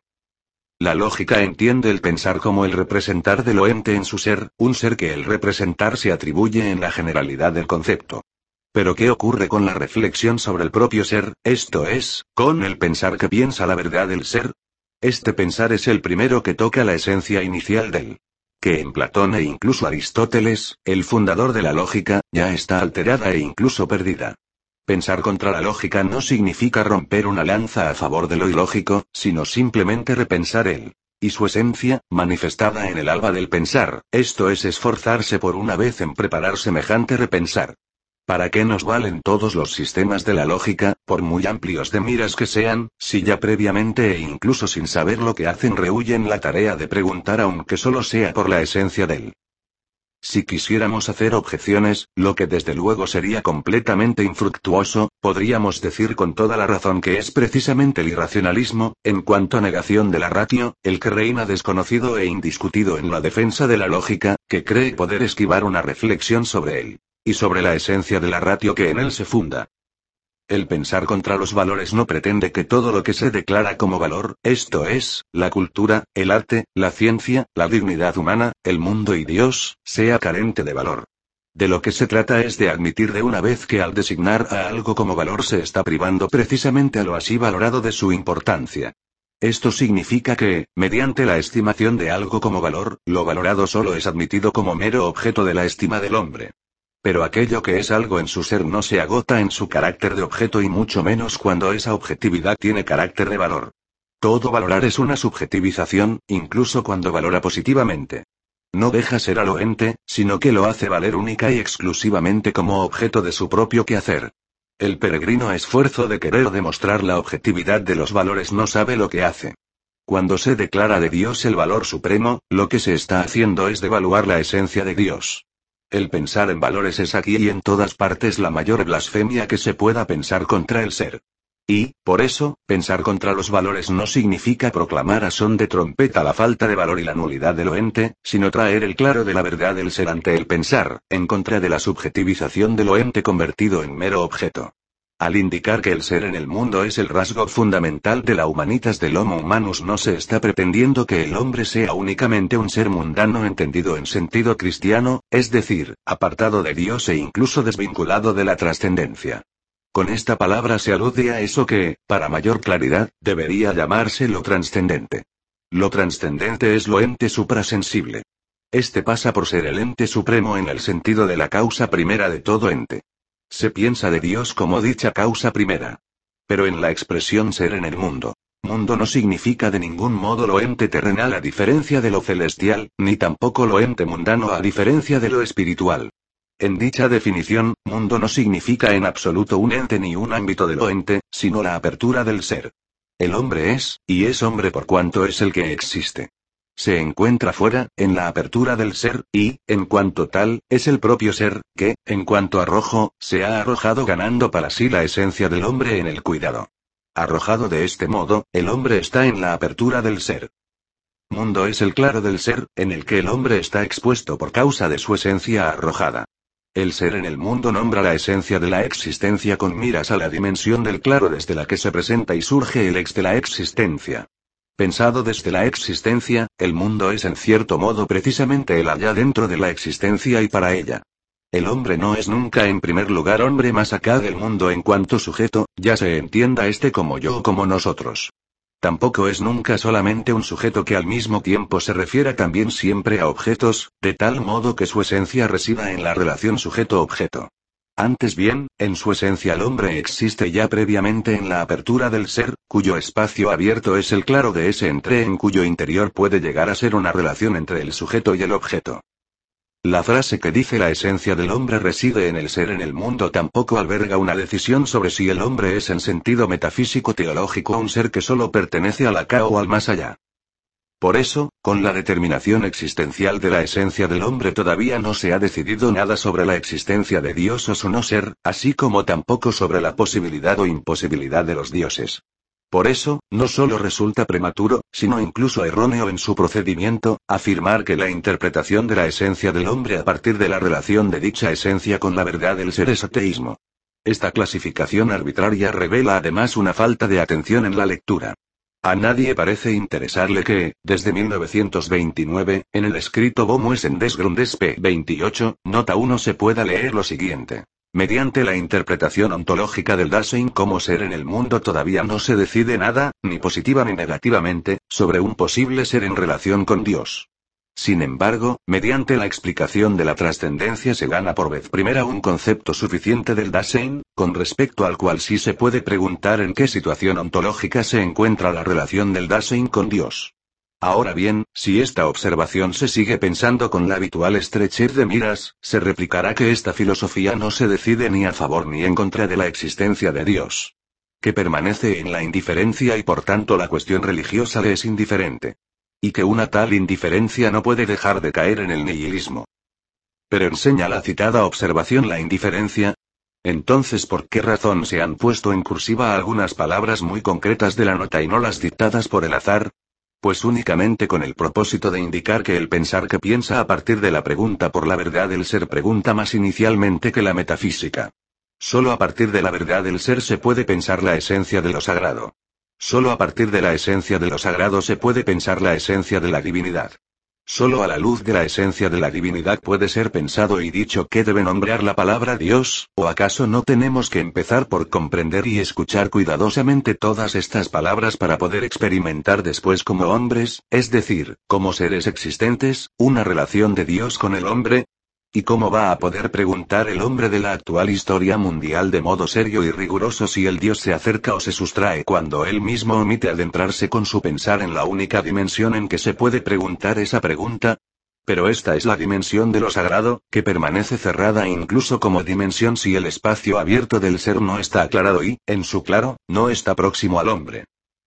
La lógica entiende el pensar como el representar de lo ente en su ser, un ser que el representar se atribuye en la generalidad del concepto. Pero ¿qué ocurre con la reflexión sobre el propio ser, esto es, con el pensar que piensa la verdad del ser? Este pensar es el primero que toca la esencia inicial del que en Platón e incluso Aristóteles, el fundador de la lógica, ya está alterada e incluso perdida. Pensar contra la lógica no significa romper una lanza a favor de lo ilógico, sino simplemente repensar él. Y su esencia, manifestada en el alba del pensar, esto es esforzarse por una vez en preparar semejante repensar. ¿Para qué nos valen todos los sistemas de la lógica, por muy amplios de miras que sean, si ya previamente e incluso sin saber lo que hacen rehuyen la tarea de preguntar aunque solo sea por la esencia del? Si quisiéramos hacer objeciones, lo que desde luego sería completamente infructuoso, podríamos decir con toda la razón que es precisamente el irracionalismo, en cuanto a negación de la ratio, el que reina desconocido e indiscutido en la defensa de la lógica, que cree poder esquivar una reflexión sobre él. Y sobre la esencia de la ratio que en él se funda. El pensar contra los valores no pretende que todo lo que se declara como valor, esto es, la cultura, el arte, la ciencia, la dignidad humana, el mundo y Dios, sea carente de valor. De lo que se trata es de admitir de una vez que al designar a algo como valor se está privando precisamente a lo así valorado de su importancia. Esto significa que, mediante la estimación de algo como valor, lo valorado solo es admitido como mero objeto de la estima del hombre. Pero aquello que es algo en su ser no se agota en su carácter de objeto y mucho menos cuando esa objetividad tiene carácter de valor. Todo valorar es una subjetivización, incluso cuando valora positivamente. No deja ser a lo ente, sino que lo hace valer única y exclusivamente como objeto de su propio quehacer. El peregrino esfuerzo de querer demostrar la objetividad de los valores no sabe lo que hace. Cuando se declara de Dios el valor supremo, lo que se está haciendo es devaluar la esencia de Dios. El pensar en valores es aquí y en todas partes la mayor blasfemia que se pueda pensar contra el ser. Y, por eso, pensar contra los valores no significa proclamar a son de trompeta la falta de valor y la nulidad de lo ente, sino traer el claro de la verdad del ser ante el pensar, en contra de la subjetivización de lo ente convertido en mero objeto. Al indicar que el ser en el mundo es el rasgo fundamental de la humanitas del Homo humanus, no se está pretendiendo que el hombre sea únicamente un ser mundano entendido en sentido cristiano, es decir, apartado de Dios e incluso desvinculado de la trascendencia. Con esta palabra se alude a eso que, para mayor claridad, debería llamarse lo trascendente. Lo trascendente es lo ente suprasensible. Este pasa por ser el ente supremo en el sentido de la causa primera de todo ente. Se piensa de Dios como dicha causa primera. Pero en la expresión ser en el mundo, mundo no significa de ningún modo lo ente terrenal a diferencia de lo celestial, ni tampoco lo ente mundano a diferencia de lo espiritual. En dicha definición, mundo no significa en absoluto un ente ni un ámbito de lo ente, sino la apertura del ser. El hombre es, y es hombre por cuanto es el que existe. Se encuentra fuera, en la apertura del ser, y, en cuanto tal, es el propio ser, que, en cuanto arrojo, se ha arrojado ganando para sí la esencia del hombre en el cuidado. Arrojado de este modo, el hombre está en la apertura del ser. Mundo es el claro del ser, en el que el hombre está expuesto por causa de su esencia arrojada. El ser en el mundo nombra la esencia de la existencia con miras a la dimensión del claro desde la que se presenta y surge el ex de la existencia. Pensado desde la existencia, el mundo es en cierto modo precisamente el allá dentro de la existencia y para ella. El hombre no es nunca en primer lugar hombre más acá del mundo en cuanto sujeto, ya se entienda este como yo o como nosotros. Tampoco es nunca solamente un sujeto que al mismo tiempo se refiera también siempre a objetos, de tal modo que su esencia resida en la relación sujeto-objeto. Antes bien, en su esencia el hombre existe ya previamente en la apertura del ser, cuyo espacio abierto es el claro de ese entre en cuyo interior puede llegar a ser una relación entre el sujeto y el objeto. La frase que dice la esencia del hombre reside en el ser en el mundo tampoco alberga una decisión sobre si el hombre es en sentido metafísico teológico un ser que solo pertenece al acá o al más allá. Por eso, con la determinación existencial de la esencia del hombre todavía no se ha decidido nada sobre la existencia de Dios o su no ser, así como tampoco sobre la posibilidad o imposibilidad de los dioses. Por eso, no solo resulta prematuro, sino incluso erróneo en su procedimiento, afirmar que la interpretación de la esencia del hombre a partir de la relación de dicha esencia con la verdad del ser es ateísmo. Esta clasificación arbitraria revela además una falta de atención en la lectura. A nadie parece interesarle que, desde mil novecientos veintinueve, en el escrito Bomues en des Grundes p. veintiocho, nota uno se pueda leer lo siguiente. Mediante la interpretación ontológica del Dasein como ser en el mundo todavía no se decide nada, ni positiva ni negativamente, sobre un posible ser en relación con Dios. Sin embargo, mediante la explicación de la trascendencia se gana por vez primera un concepto suficiente del Dasein, con respecto al cual sí se puede preguntar en qué situación ontológica se encuentra la relación del Dasein con Dios. Ahora bien, si esta observación se sigue pensando con la habitual estrechez de miras, se replicará que esta filosofía no se decide ni a favor ni en contra de la existencia de Dios. Que permanece en la indiferencia y por tanto la cuestión religiosa le es indiferente. Y que una tal indiferencia no puede dejar de caer en el nihilismo. Pero enseña la citada observación la indiferencia. Entonces, ¿por qué razón se han puesto en cursiva algunas palabras muy concretas de la nota y no las dictadas por el azar? Pues únicamente con el propósito de indicar que el pensar que piensa a partir de la pregunta por la verdad del ser pregunta más inicialmente que la metafísica. Solo a partir de la verdad del ser se puede pensar la esencia de lo sagrado. Solo a partir de la esencia de lo sagrado se puede pensar la esencia de la divinidad. Solo a la luz de la esencia de la divinidad puede ser pensado y dicho que debe nombrar la palabra Dios, ¿o acaso no tenemos que empezar por comprender y escuchar cuidadosamente todas estas palabras para poder experimentar después como hombres, es decir, como seres existentes, una relación de Dios con el hombre? ¿Y cómo va a poder preguntar el hombre de la actual historia mundial de modo serio y riguroso si el Dios se acerca o se sustrae cuando él mismo omite adentrarse con su pensar en la única dimensión en que se puede preguntar esa pregunta? Pero esta es la dimensión de lo sagrado, que permanece cerrada incluso como dimensión si el espacio abierto del ser no está aclarado y, en su claro, no está próximo al hombre.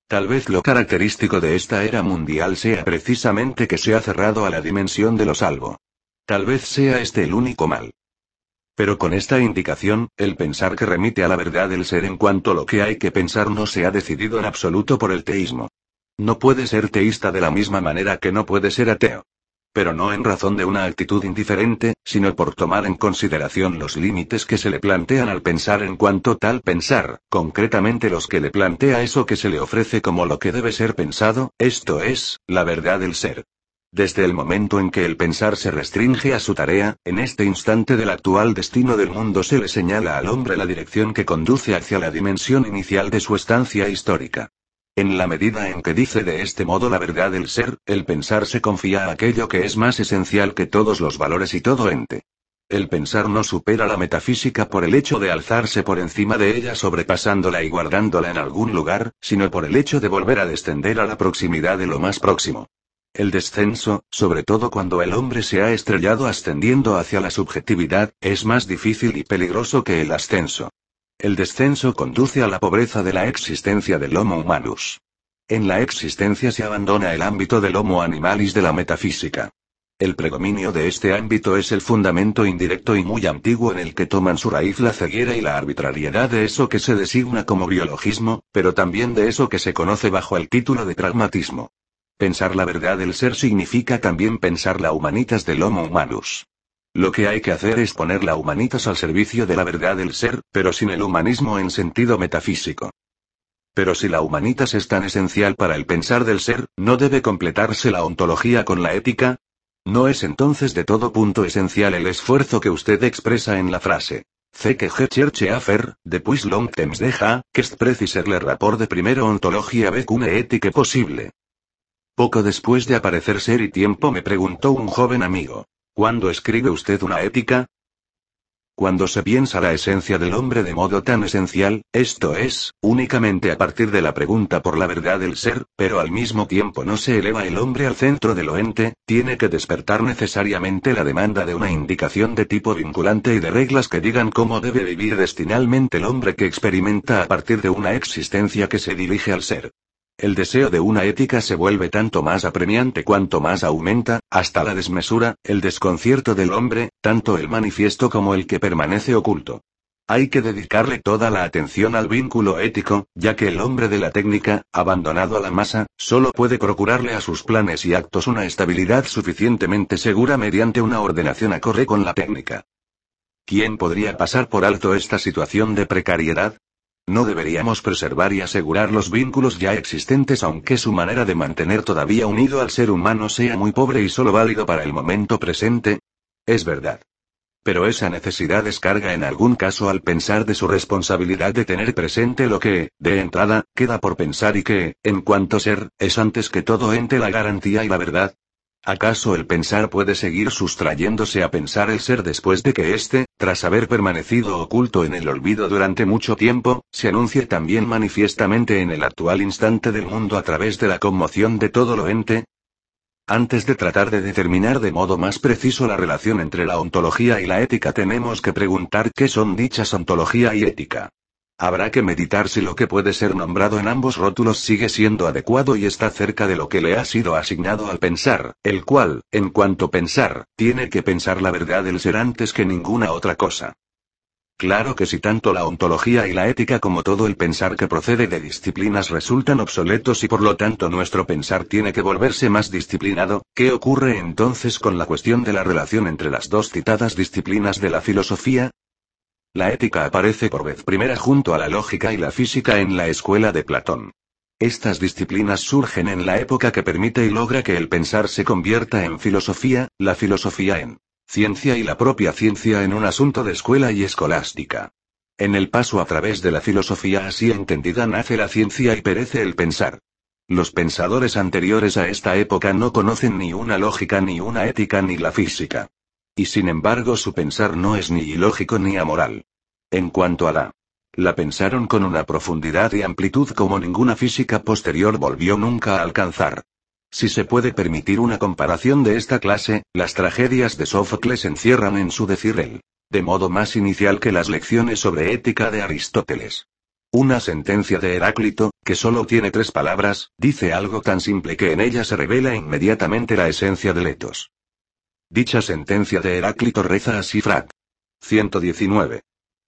Tal vez lo característico de esta era mundial sea precisamente que se ha cerrado a la dimensión de lo salvo. Tal vez sea este el único mal. Pero con esta indicación, el pensar que remite a la verdad del ser en cuanto a lo que hay que pensar no se ha decidido en absoluto por el teísmo. No puede ser teísta de la misma manera que no puede ser ateo. Pero no en razón de una actitud indiferente, sino por tomar en consideración los límites que se le plantean al pensar en cuanto tal pensar, concretamente los que le plantea eso que se le ofrece como lo que debe ser pensado, esto es, la verdad del ser. Desde el momento en que el pensar se restringe a su tarea, en este instante del actual destino del mundo se le señala al hombre la dirección que conduce hacia la dimensión inicial de su estancia histórica. En la medida en que dice de este modo la verdad del ser, el pensar se confía a aquello que es más esencial que todos los valores y todo ente. El pensar no supera la metafísica por el hecho de alzarse por encima de ella sobrepasándola y guardándola en algún lugar, sino por el hecho de volver a descender a la proximidad de lo más próximo. El descenso, sobre todo cuando el hombre se ha estrellado ascendiendo hacia la subjetividad, es más difícil y peligroso que el ascenso. El descenso conduce a la pobreza de la existencia del Homo humanus. En la existencia se abandona el ámbito del Homo animalis de la metafísica. El predominio de este ámbito es el fundamento indirecto y muy antiguo en el que toman su raíz la ceguera y la arbitrariedad de eso que se designa como biologismo, pero también de eso que se conoce bajo el título de pragmatismo. Pensar la verdad del ser significa también pensar la humanitas del Homo humanus. Lo que hay que hacer es poner la humanitas al servicio de la verdad del ser, pero sin el humanismo en sentido metafísico. Pero si la humanitas es tan esencial para el pensar del ser, ¿no debe completarse la ontología con la ética? ¿No es entonces de todo punto esencial el esfuerzo que usted expresa en la frase? Ce que je cherche a faire, depuis longtemps déjà, qu'est préciser le rapport de primera ontología avec une éthique posible. Poco después de aparecer Ser y Tiempo me preguntó un joven amigo. ¿Cuándo escribe usted una ética? Cuando se piensa la esencia del hombre de modo tan esencial, esto es, únicamente a partir de la pregunta por la verdad del ser, pero al mismo tiempo no se eleva el hombre al centro de lo ente, tiene que despertar necesariamente la demanda de una indicación de tipo vinculante y de reglas que digan cómo debe vivir destinalmente el hombre que experimenta a partir de una existencia que se dirige al ser. El deseo de una ética se vuelve tanto más apremiante cuanto más aumenta, hasta la desmesura, el desconcierto del hombre, tanto el manifiesto como el que permanece oculto. Hay que dedicarle toda la atención al vínculo ético, ya que el hombre de la técnica, abandonado a la masa, solo puede procurarle a sus planes y actos una estabilidad suficientemente segura mediante una ordenación acorde con la técnica. ¿Quién podría pasar por alto esta situación de precariedad? ¿No deberíamos preservar y asegurar los vínculos ya existentes aunque su manera de mantener todavía unido al ser humano sea muy pobre y solo válido para el momento presente? Es verdad. Pero esa necesidad descarga en algún caso al pensar de su responsabilidad de tener presente lo que, de entrada, queda por pensar y que, en cuanto ser, es antes que todo ente la garantía y la verdad. ¿Acaso el pensar puede seguir sustrayéndose a pensar el ser después de que éste, tras haber permanecido oculto en el olvido durante mucho tiempo, se anuncie también manifiestamente en el actual instante del mundo a través de la conmoción de todo lo ente? Antes de tratar de determinar de modo más preciso la relación entre la ontología y la ética tenemos que preguntar qué son dichas ontología y ética. Habrá que meditar si lo que puede ser nombrado en ambos rótulos sigue siendo adecuado y está cerca de lo que le ha sido asignado al pensar, el cual, en cuanto pensar, tiene que pensar la verdad del ser antes que ninguna otra cosa. Claro que si tanto la ontología y la ética como todo el pensar que procede de disciplinas resultan obsoletos y por lo tanto nuestro pensar tiene que volverse más disciplinado, ¿qué ocurre entonces con la cuestión de la relación entre las dos citadas disciplinas de la filosofía? La ética aparece por vez primera junto a la lógica y la física en la escuela de Platón. Estas disciplinas surgen en la época que permite y logra que el pensar se convierta en filosofía, la filosofía en ciencia y la propia ciencia en un asunto de escuela y escolástica. En el paso a través de la filosofía así entendida nace la ciencia y perece el pensar. Los pensadores anteriores a esta época no conocen ni una lógica ni una ética ni la física. Y sin embargo su pensar no es ni ilógico ni amoral. En cuanto a la la pensaron con una profundidad y amplitud como ninguna física posterior volvió nunca a alcanzar. Si se puede permitir una comparación de esta clase, las tragedias de Sófocles encierran en su decir el de modo más inicial que las lecciones sobre ética de Aristóteles. Una sentencia de Heráclito, que solo tiene tres palabras, dice algo tan simple que en ella se revela inmediatamente la esencia del etos. Dicha sentencia de Heráclito reza así frac. ciento diecinueve.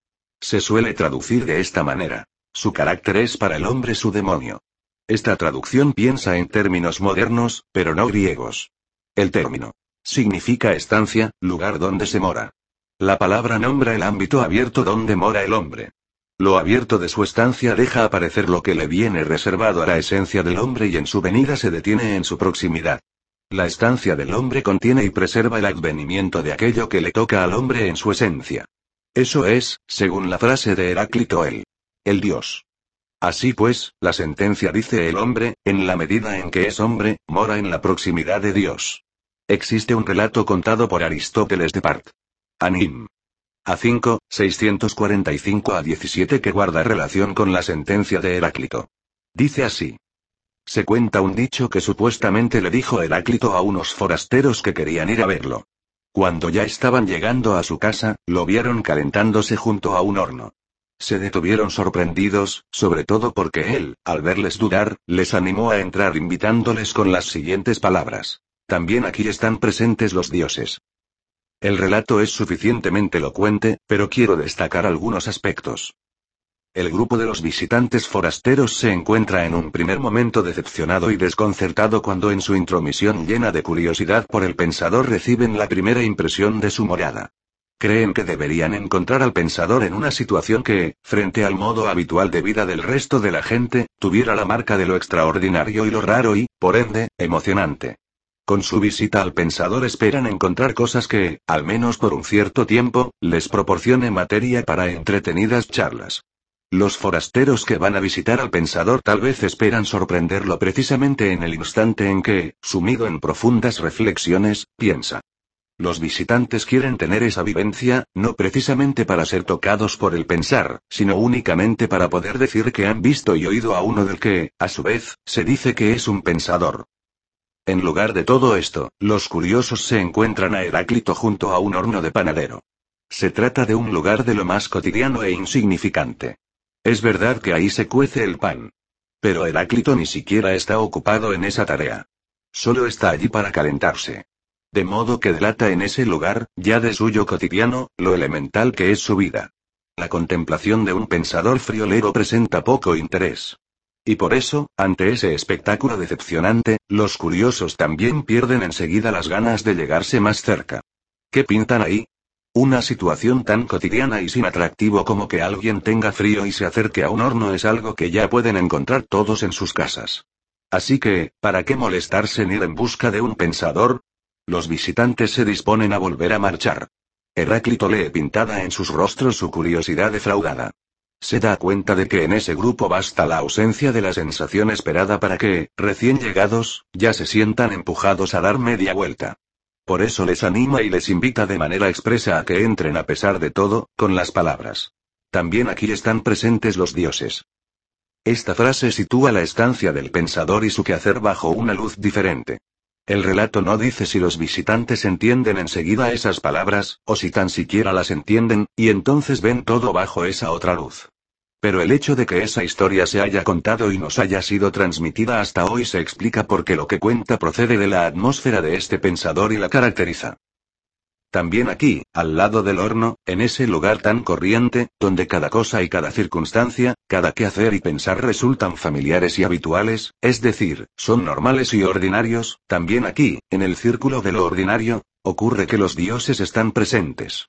Se suele traducir de esta manera. Su carácter es para el hombre su demonio. Esta traducción piensa en términos modernos, pero no griegos. El término significa estancia, lugar donde se mora. La palabra nombra el ámbito abierto donde mora el hombre. Lo abierto de su estancia deja aparecer lo que le viene reservado a la esencia del hombre y en su venida se detiene en su proximidad. La estancia del hombre contiene y preserva el advenimiento de aquello que le toca al hombre en su esencia. Eso es, según la frase de Heráclito, el, el Dios. Así pues, la sentencia dice el hombre, en la medida en que es hombre, mora en la proximidad de Dios. Existe un relato contado por Aristóteles de Part. Anim. A cinco, seiscientos cuarenta y cinco a diecisiete que guarda relación con la sentencia de Heráclito. Dice así. Se cuenta un dicho que supuestamente le dijo Heráclito a unos forasteros que querían ir a verlo. Cuando ya estaban llegando a su casa, lo vieron calentándose junto a un horno. Se detuvieron sorprendidos, sobre todo porque él, al verles dudar, les animó a entrar invitándoles con las siguientes palabras. También aquí están presentes los dioses. El relato es suficientemente elocuente, pero quiero destacar algunos aspectos. El grupo de los visitantes forasteros se encuentra en un primer momento decepcionado y desconcertado cuando en su intromisión llena de curiosidad por el pensador reciben la primera impresión de su morada. Creen que deberían encontrar al pensador en una situación que, frente al modo habitual de vida del resto de la gente, tuviera la marca de lo extraordinario y lo raro y, por ende, emocionante. Con su visita al pensador esperan encontrar cosas que, al menos por un cierto tiempo, les proporcione materia para entretenidas charlas. Los forasteros que van a visitar al pensador tal vez esperan sorprenderlo precisamente en el instante en que, sumido en profundas reflexiones, piensa. Los visitantes quieren tener esa vivencia, no precisamente para ser tocados por el pensar, sino únicamente para poder decir que han visto y oído a uno del que, a su vez, se dice que es un pensador. En lugar de todo esto, los curiosos se encuentran a Heráclito junto a un horno de panadero. Se trata de un lugar de lo más cotidiano e insignificante. Es verdad que ahí se cuece el pan. Pero Heráclito ni siquiera está ocupado en esa tarea. Solo está allí para calentarse. De modo que delata en ese lugar, ya de suyo cotidiano, lo elemental que es su vida. La contemplación de un pensador friolero presenta poco interés. Y por eso, ante ese espectáculo decepcionante, los curiosos también pierden enseguida las ganas de llegarse más cerca. ¿Qué pintan ahí? Una situación tan cotidiana y sin atractivo como que alguien tenga frío y se acerque a un horno es algo que ya pueden encontrar todos en sus casas. Así que, ¿para qué molestarse en ir en busca de un pensador? Los visitantes se disponen a volver a marchar. Heráclito lee pintada en sus rostros su curiosidad defraudada. Se da cuenta de que en ese grupo basta la ausencia de la sensación esperada para que, recién llegados, ya se sientan empujados a dar media vuelta. Por eso les anima y les invita de manera expresa a que entren a pesar de todo, con las palabras. También aquí están presentes los dioses. Esta frase sitúa la estancia del pensador y su quehacer bajo una luz diferente. El relato no dice si los visitantes entienden enseguida esas palabras, o si tan siquiera las entienden, y entonces ven todo bajo esa otra luz. Pero el hecho de que esa historia se haya contado y nos haya sido transmitida hasta hoy se explica porque lo que cuenta procede de la atmósfera de este pensador y la caracteriza. También aquí, al lado del horno, en ese lugar tan corriente, donde cada cosa y cada circunstancia, cada quehacer y pensar resultan familiares y habituales, es decir, son normales y ordinarios, también aquí, en el círculo de lo ordinario, ocurre que los dioses están presentes.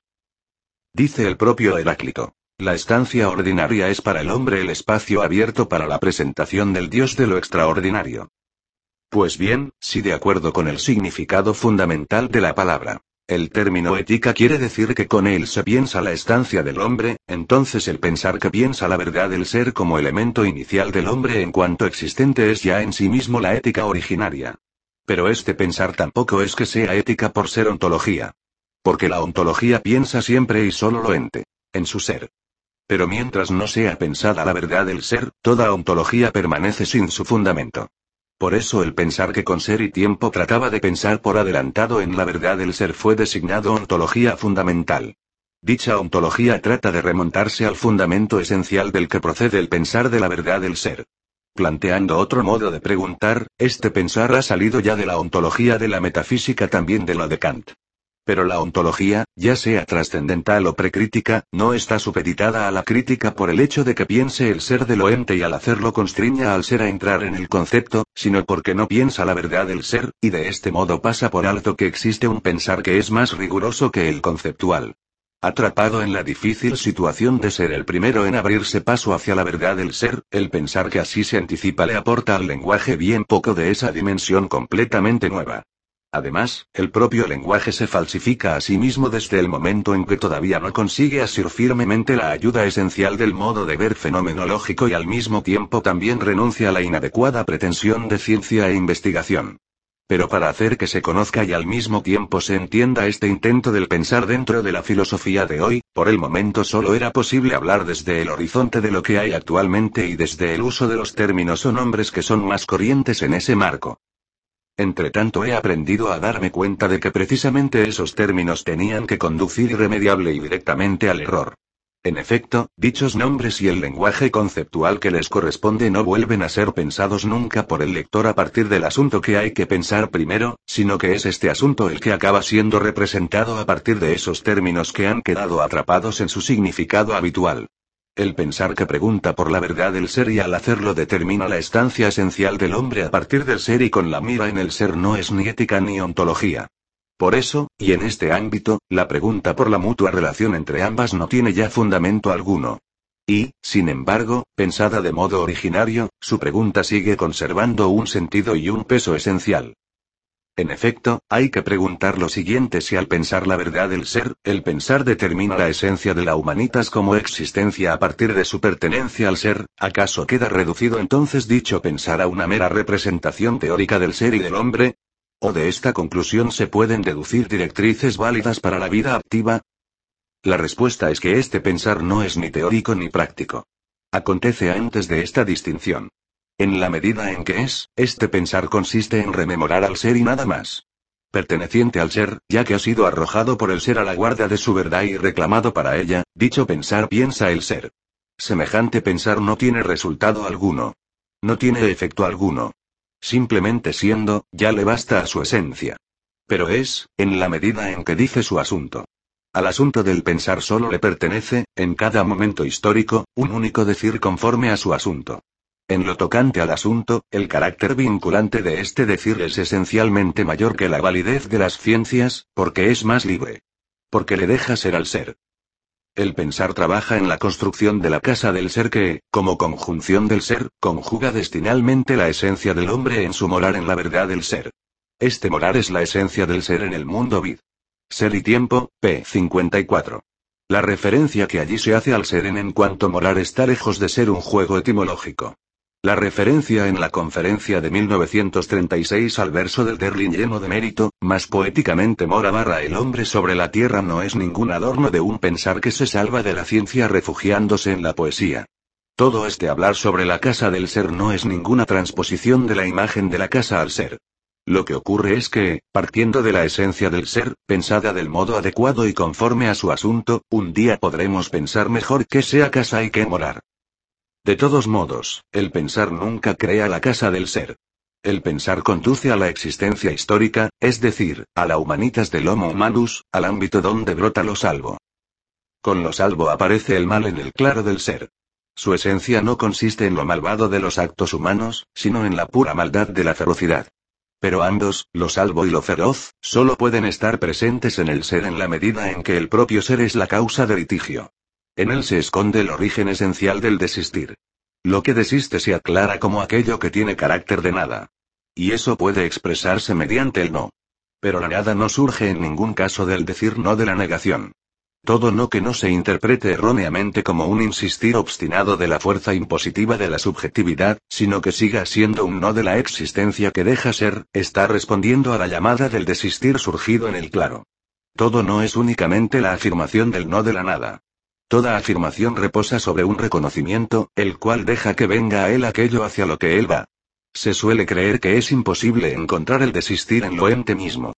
Dice el propio Heráclito. La estancia ordinaria es para el hombre el espacio abierto para la presentación del dios de lo extraordinario. Pues bien, si de acuerdo con el significado fundamental de la palabra, el término ética quiere decir que con él se piensa la estancia del hombre, entonces el pensar que piensa la verdad del ser como elemento inicial del hombre en cuanto existente es ya en sí mismo la ética originaria. Pero este pensar tampoco es que sea ética por ser ontología. Porque la ontología piensa siempre y solo lo ente, en su ser. Pero mientras no sea pensada la verdad del ser, toda ontología permanece sin su fundamento. Por eso el pensar que con ser y tiempo trataba de pensar por adelantado en la verdad del ser fue designado ontología fundamental. Dicha ontología trata de remontarse al fundamento esencial del que procede el pensar de la verdad del ser. Planteando otro modo de preguntar, este pensar ha salido ya de la ontología de la metafísica, también de la de Kant. Pero la ontología, ya sea trascendental o precrítica, no está supeditada a la crítica por el hecho de que piense el ser de lo ente y al hacerlo constriña al ser a entrar en el concepto, sino porque no piensa la verdad del ser, y de este modo pasa por alto que existe un pensar que es más riguroso que el conceptual. Atrapado en la difícil situación de ser el primero en abrirse paso hacia la verdad del ser, el pensar que así se anticipa le aporta al lenguaje bien poco de esa dimensión completamente nueva. Además, el propio lenguaje se falsifica a sí mismo desde el momento en que todavía no consigue asir firmemente la ayuda esencial del modo de ver fenomenológico y al mismo tiempo también renuncia a la inadecuada pretensión de ciencia e investigación. Pero para hacer que se conozca y al mismo tiempo se entienda este intento del pensar dentro de la filosofía de hoy, por el momento solo era posible hablar desde el horizonte de lo que hay actualmente y desde el uso de los términos o nombres que son más corrientes en ese marco. Entretanto he aprendido a darme cuenta de que precisamente esos términos tenían que conducir irremediable y directamente al error. En efecto, dichos nombres y el lenguaje conceptual que les corresponde no vuelven a ser pensados nunca por el lector a partir del asunto que hay que pensar primero, sino que es este asunto el que acaba siendo representado a partir de esos términos que han quedado atrapados en su significado habitual. El pensar que pregunta por la verdad del ser y al hacerlo determina la estancia esencial del hombre a partir del ser y con la mira en el ser no es ni ética ni ontología. Por eso, y en este ámbito, la pregunta por la mutua relación entre ambas no tiene ya fundamento alguno. Y, sin embargo, pensada de modo originario, su pregunta sigue conservando un sentido y un peso esencial. En efecto, hay que preguntar lo siguiente: si al pensar la verdad del ser, el pensar determina la esencia de la humanitas como existencia a partir de su pertenencia al ser, ¿acaso queda reducido entonces dicho pensar a una mera representación teórica del ser y del hombre? ¿O de esta conclusión se pueden deducir directrices válidas para la vida activa? La respuesta es que este pensar no es ni teórico ni práctico. Acontece antes de esta distinción. En la medida en que es, este pensar consiste en rememorar al ser y nada más. Perteneciente al ser, ya que ha sido arrojado por el ser a la guarda de su verdad y reclamado para ella, dicho pensar piensa el ser. Semejante pensar no tiene resultado alguno. No tiene efecto alguno. Simplemente siendo, ya le basta a su esencia. Pero es, en la medida en que dice su asunto. Al asunto del pensar solo le pertenece, en cada momento histórico, un único decir conforme a su asunto. En lo tocante al asunto, el carácter vinculante de este decir es esencialmente mayor que la validez de las ciencias, porque es más libre. Porque le deja ser al ser. El pensar trabaja en la construcción de la casa del ser que, como conjunción del ser, conjuga destinalmente la esencia del hombre en su morar en la verdad del ser. Este morar es la esencia del ser en el mundo vid. Ser y tiempo, p. cincuenta y cuatro. La referencia que allí se hace al ser en en cuanto morar está lejos de ser un juego etimológico. La referencia en la conferencia de mil novecientos treinta y seis al verso del Derlin lleno de mérito, más poéticamente mora barra el hombre sobre la tierra, no es ningún adorno de un pensar que se salva de la ciencia refugiándose en la poesía. Todo este hablar sobre la casa del ser no es ninguna transposición de la imagen de la casa al ser. Lo que ocurre es que, partiendo de la esencia del ser, pensada del modo adecuado y conforme a su asunto, un día podremos pensar mejor qué sea casa y qué morar. De todos modos, el pensar nunca crea la casa del ser. El pensar conduce a la existencia histórica, es decir, a la humanitas del Homo humanus, al ámbito donde brota lo salvo. Con lo salvo aparece el mal en el claro del ser. Su esencia no consiste en lo malvado de los actos humanos, sino en la pura maldad de la ferocidad. Pero ambos, lo salvo y lo feroz, solo pueden estar presentes en el ser en la medida en que el propio ser es la causa de litigio. En él se esconde el origen esencial del desistir. Lo que desiste se aclara como aquello que tiene carácter de nada. Y eso puede expresarse mediante el no. Pero la nada no surge en ningún caso del decir no de la negación. Todo no que no se interprete erróneamente como un insistir obstinado de la fuerza impositiva de la subjetividad, sino que siga siendo un no de la existencia que deja ser, está respondiendo a la llamada del desistir surgido en el claro. Todo no es únicamente la afirmación del no de la nada. Toda afirmación reposa sobre un reconocimiento, el cual deja que venga a él aquello hacia lo que él va. Se suele creer que es imposible encontrar el desistir en lo ente mismo.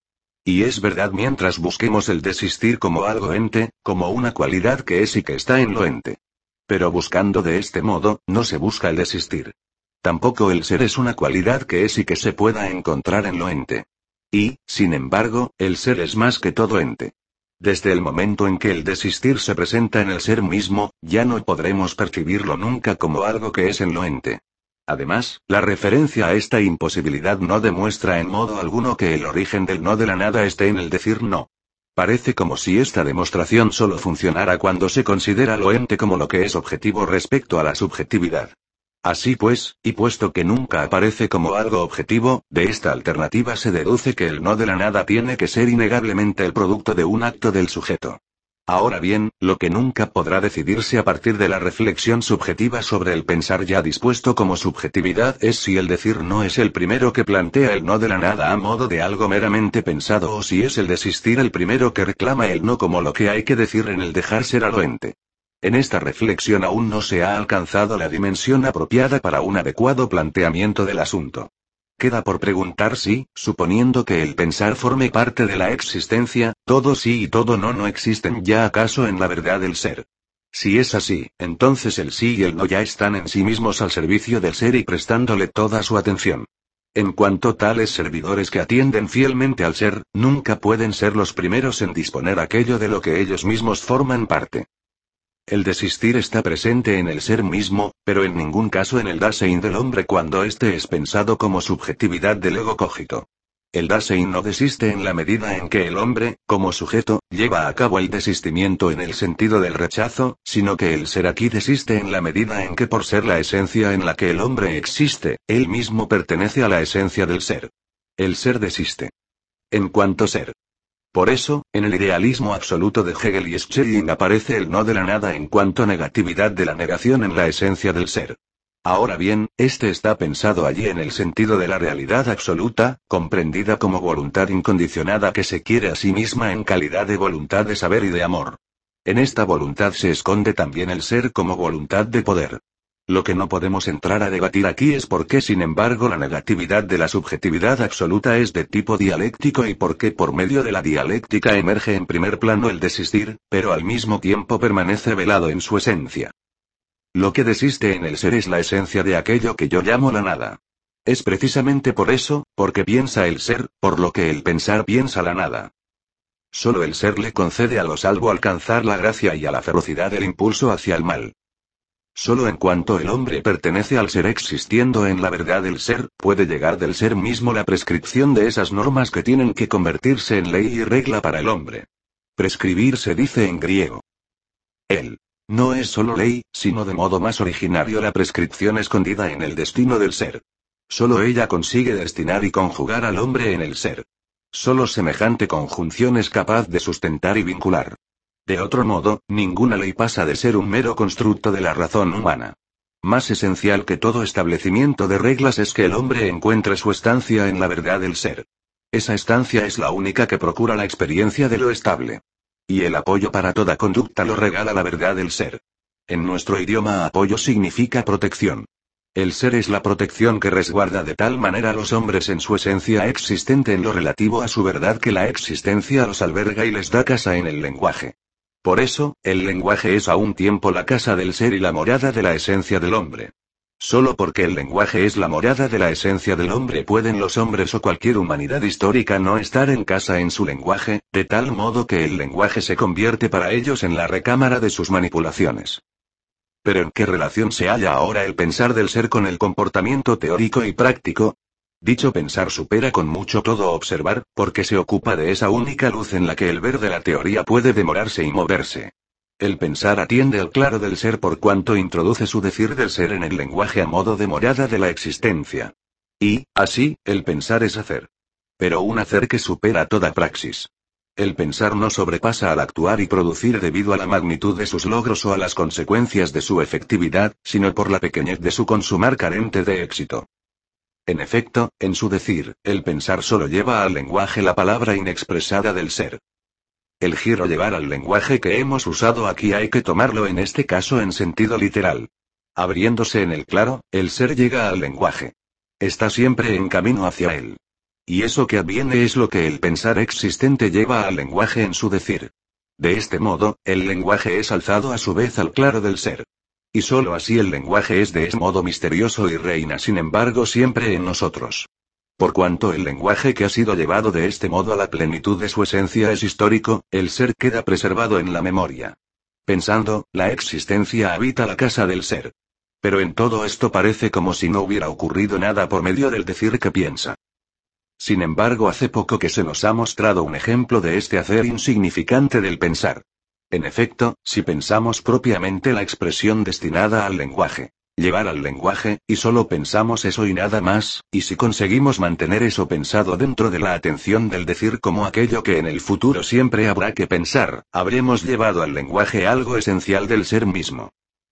Y es verdad mientras busquemos el desistir como algo ente, como una cualidad que es y que está en lo ente. Pero buscando de este modo, no se busca el desistir. Tampoco el ser es una cualidad que es y que se pueda encontrar en lo ente. Y, sin embargo, el ser es más que todo ente. Desde el momento en que el desistir se presenta en el ser mismo, ya no podremos percibirlo nunca como algo que es en lo ente. Además, la referencia a esta imposibilidad no demuestra en modo alguno que el origen del no de la nada esté en el decir no. Parece como si esta demostración solo funcionara cuando se considera lo ente como lo que es objetivo respecto a la subjetividad. Así pues, y puesto que nunca aparece como algo objetivo, de esta alternativa se deduce que el no de la nada tiene que ser innegablemente el producto de un acto del sujeto. Ahora bien, lo que nunca podrá decidirse a partir de la reflexión subjetiva sobre el pensar ya dispuesto como subjetividad es si el decir no es el primero que plantea el no de la nada a modo de algo meramente pensado o si es el desistir el primero que reclama el no como lo que hay que decir en el dejar ser a lo ente. En esta reflexión aún no se ha alcanzado la dimensión apropiada para un adecuado planteamiento del asunto. Queda por preguntar si, suponiendo que el pensar forme parte de la existencia, todo sí y todo no no existen ya acaso en la verdad del ser. Si es así, entonces el sí y el no ya están en sí mismos al servicio del ser y prestándole toda su atención. En cuanto tales servidores que atienden fielmente al ser, nunca pueden ser los primeros en disponer aquello de lo que ellos mismos forman parte. El desistir está presente en el ser mismo, pero en ningún caso en el Dasein del hombre cuando éste es pensado como subjetividad del ego cogito. El Dasein no desiste en la medida en que el hombre, como sujeto, lleva a cabo el desistimiento en el sentido del rechazo, sino que el ser aquí desiste en la medida en que por ser la esencia en la que el hombre existe, él mismo pertenece a la esencia del ser. El ser desiste. En cuanto ser. Por eso, en el idealismo absoluto de Hegel y Schelling aparece el no de la nada en cuanto negatividad de la negación en la esencia del ser. Ahora bien, este está pensado allí en el sentido de la realidad absoluta, comprendida como voluntad incondicionada que se quiere a sí misma en calidad de voluntad de saber y de amor. En esta voluntad se esconde también el ser como voluntad de poder. Lo que no podemos entrar a debatir aquí es por qué, sin embargo, la negatividad de la subjetividad absoluta es de tipo dialéctico y por qué por medio de la dialéctica emerge en primer plano el desistir, pero al mismo tiempo permanece velado en su esencia. Lo que desiste en el ser es la esencia de aquello que yo llamo la nada. Es precisamente por eso, porque piensa el ser, por lo que el pensar piensa la nada. Solo el ser le concede a lo salvo alcanzar la gracia y a la ferocidad el impulso hacia el mal. Solo en cuanto el hombre pertenece al ser existiendo en la verdad del ser, puede llegar del ser mismo la prescripción de esas normas que tienen que convertirse en ley y regla para el hombre. Prescribir se dice en griego. El no es solo ley, sino de modo más originario la prescripción escondida en el destino del ser. Solo ella consigue destinar y conjugar al hombre en el ser. Solo semejante conjunción es capaz de sustentar y vincular. De otro modo, ninguna ley pasa de ser un mero constructo de la razón humana. Más esencial que todo establecimiento de reglas es que el hombre encuentre su estancia en la verdad del ser. Esa estancia es la única que procura la experiencia de lo estable. Y el apoyo para toda conducta lo regala la verdad del ser. En nuestro idioma apoyo significa protección. El ser es la protección que resguarda de tal manera a los hombres en su esencia existente en lo relativo a su verdad que la existencia los alberga y les da casa en el lenguaje. Por eso, el lenguaje es a un tiempo la casa del ser y la morada de la esencia del hombre. Solo porque el lenguaje es la morada de la esencia del hombre pueden los hombres o cualquier humanidad histórica no estar en casa en su lenguaje, de tal modo que el lenguaje se convierte para ellos en la recámara de sus manipulaciones. Pero ¿en qué relación se halla ahora el pensar del ser con el comportamiento teórico y práctico? Dicho pensar supera con mucho todo observar, porque se ocupa de esa única luz en la que el ver de la teoría puede demorarse y moverse. El pensar atiende al claro del ser por cuanto introduce su decir del ser en el lenguaje a modo de morada de la existencia. Y, así, el pensar es hacer. Pero un hacer que supera toda praxis. El pensar no sobrepasa al actuar y producir debido a la magnitud de sus logros o a las consecuencias de su efectividad, sino por la pequeñez de su consumar carente de éxito. En efecto, en su decir, el pensar solo lleva al lenguaje la palabra inexpresada del ser. El giro llevar al lenguaje que hemos usado aquí hay que tomarlo en este caso en sentido literal. Abriéndose en el claro, el ser llega al lenguaje. Está siempre en camino hacia él. Y eso que adviene es lo que el pensar existente lleva al lenguaje en su decir. De este modo, el lenguaje es alzado a su vez al claro del ser. Y sólo así el lenguaje es de ese modo misterioso y reina sin embargo siempre en nosotros. Por cuanto el lenguaje que ha sido llevado de este modo a la plenitud de su esencia es histórico, el ser queda preservado en la memoria. Pensando, la existencia habita la casa del ser. Pero en todo esto parece como si no hubiera ocurrido nada por medio del decir que piensa. Sin embargo, hace poco que se nos ha mostrado un ejemplo de este hacer insignificante del pensar. En efecto, si pensamos propiamente la expresión destinada al lenguaje, llevar al lenguaje, y solo pensamos eso y nada más, y si conseguimos mantener eso pensado dentro de la atención del decir como aquello que en el futuro siempre habrá que pensar, habremos llevado al lenguaje algo esencial del ser mismo.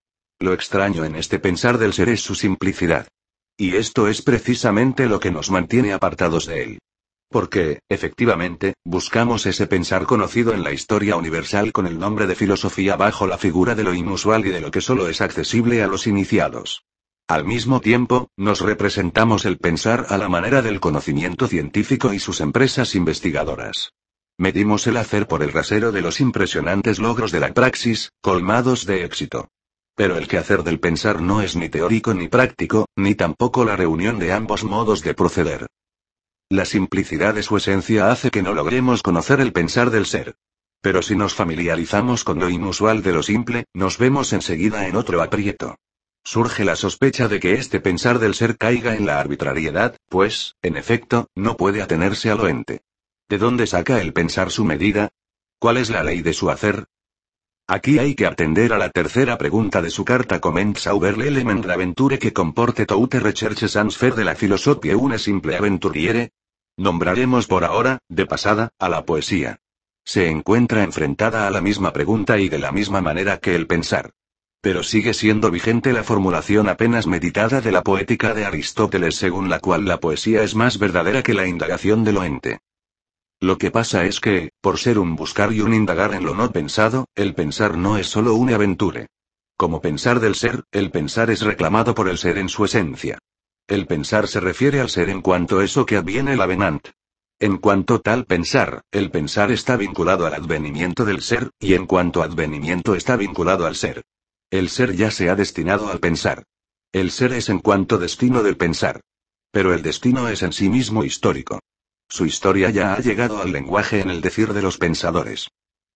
Lo extraño en este pensar del ser es su simplicidad. Y esto es precisamente lo que nos mantiene apartados de él. Porque, efectivamente, buscamos ese pensar conocido en la historia universal con el nombre de filosofía bajo la figura de lo inusual y de lo que solo es accesible a los iniciados. Al mismo tiempo, nos representamos el pensar a la manera del conocimiento científico y sus empresas investigadoras. Medimos el hacer por el rasero de los impresionantes logros de la praxis, colmados de éxito. Pero el quehacer del pensar no es ni teórico ni práctico, ni tampoco la reunión de ambos modos de proceder. La simplicidad de su esencia hace que no logremos conocer el pensar del ser. Pero si nos familiarizamos con lo inusual de lo simple, nos vemos enseguida en otro aprieto. Surge la sospecha de que este pensar del ser caiga en la arbitrariedad, pues, en efecto, no puede atenerse a lo ente. ¿De dónde saca el pensar su medida? ¿Cuál es la ley de su hacer? Aquí hay que atender a la tercera pregunta de su carta Comments sur l'element d'aventure que comporte toute recherche sans faire de la philosophie une simple aventuriere. Nombraremos por ahora, de pasada, a la poesía. Se encuentra enfrentada a la misma pregunta y de la misma manera que el pensar. Pero sigue siendo vigente la formulación apenas meditada de la poética de Aristóteles según la cual la poesía es más verdadera que la indagación de lo ente. Lo que pasa es que, por ser un buscar y un indagar en lo no pensado, el pensar no es solo una aventura. Como pensar del ser, el pensar es reclamado por el ser en su esencia. El pensar se refiere al ser en cuanto eso que adviene la venant. En cuanto tal pensar, el pensar está vinculado al advenimiento del ser, y en cuanto advenimiento está vinculado al ser. El ser ya se ha destinado al pensar. El ser es en cuanto destino del pensar. Pero el destino es en sí mismo histórico. Su historia ya ha llegado al lenguaje en el decir de los pensadores.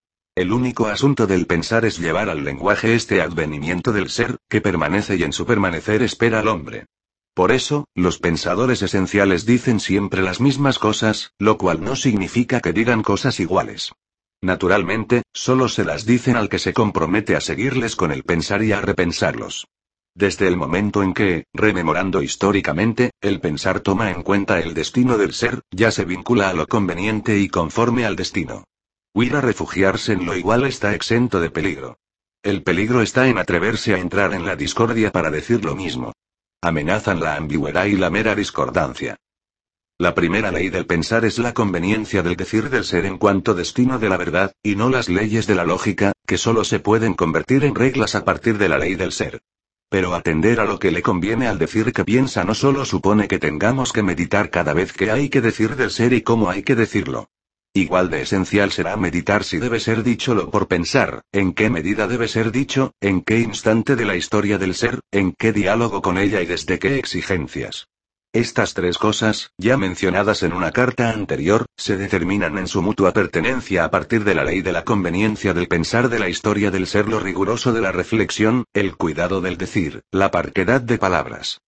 El único asunto del pensar es llevar al lenguaje este advenimiento del ser, que permanece y en su permanecer espera al hombre. Por eso, los pensadores esenciales dicen siempre las mismas cosas, lo cual no significa que digan cosas iguales. Naturalmente, solo se las dicen al que se compromete a seguirles con el pensar y a repensarlos. Desde el momento en que, rememorando históricamente, el pensar toma en cuenta el destino del ser, ya se vincula a lo conveniente y conforme al destino. Huir a refugiarse en lo igual está exento de peligro. El peligro está en atreverse a entrar en la discordia para decir lo mismo. Amenazan la ambigüedad y la mera discordancia. La primera ley del pensar es la conveniencia del decir del ser en cuanto destino de la verdad, y no las leyes de la lógica, que solo se pueden convertir en reglas a partir de la ley del ser. Pero atender a lo que le conviene al decir que piensa no solo supone que tengamos que meditar cada vez que hay que decir del ser y cómo hay que decirlo. Igual de esencial será meditar si debe ser dicho lo por pensar, en qué medida debe ser dicho, en qué instante de la historia del ser, en qué diálogo con ella y desde qué exigencias. Estas tres cosas, ya mencionadas en una carta anterior, se determinan en su mutua pertenencia a partir de la ley de la conveniencia del pensar de la historia del ser, lo riguroso de la reflexión, el cuidado del decir, la parquedad de palabras.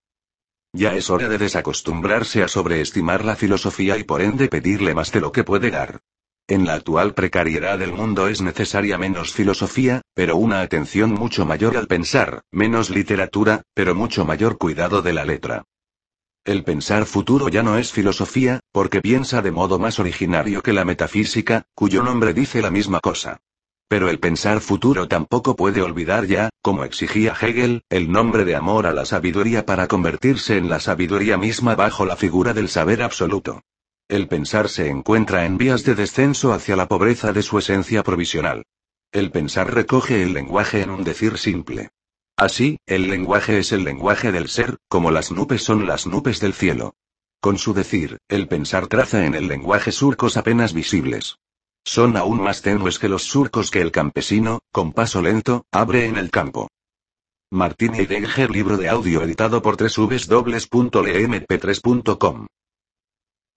Ya es hora de desacostumbrarse a sobreestimar la filosofía y por ende pedirle más de lo que puede dar. En la actual precariedad del mundo es necesaria menos filosofía, pero una atención mucho mayor al pensar, menos literatura, pero mucho mayor cuidado de la letra. El pensar futuro ya no es filosofía, porque piensa de modo más originario que la metafísica, cuyo nombre dice la misma cosa. Pero el pensar futuro tampoco puede olvidar ya, como exigía Hegel, el nombre de amor a la sabiduría para convertirse en la sabiduría misma bajo la figura del saber absoluto. El pensar se encuentra en vías de descenso hacia la pobreza de su esencia provisional. El pensar recoge el lenguaje en un decir simple. Así, el lenguaje es el lenguaje del ser, como las nubes son las nubes del cielo. Con su decir, el pensar traza en el lenguaje surcos apenas visibles. Son aún más tenues que los surcos que el campesino, con paso lento, abre en el campo. Martín Heidegger, libro de audio editado por w w w punto le eme pe tres punto com.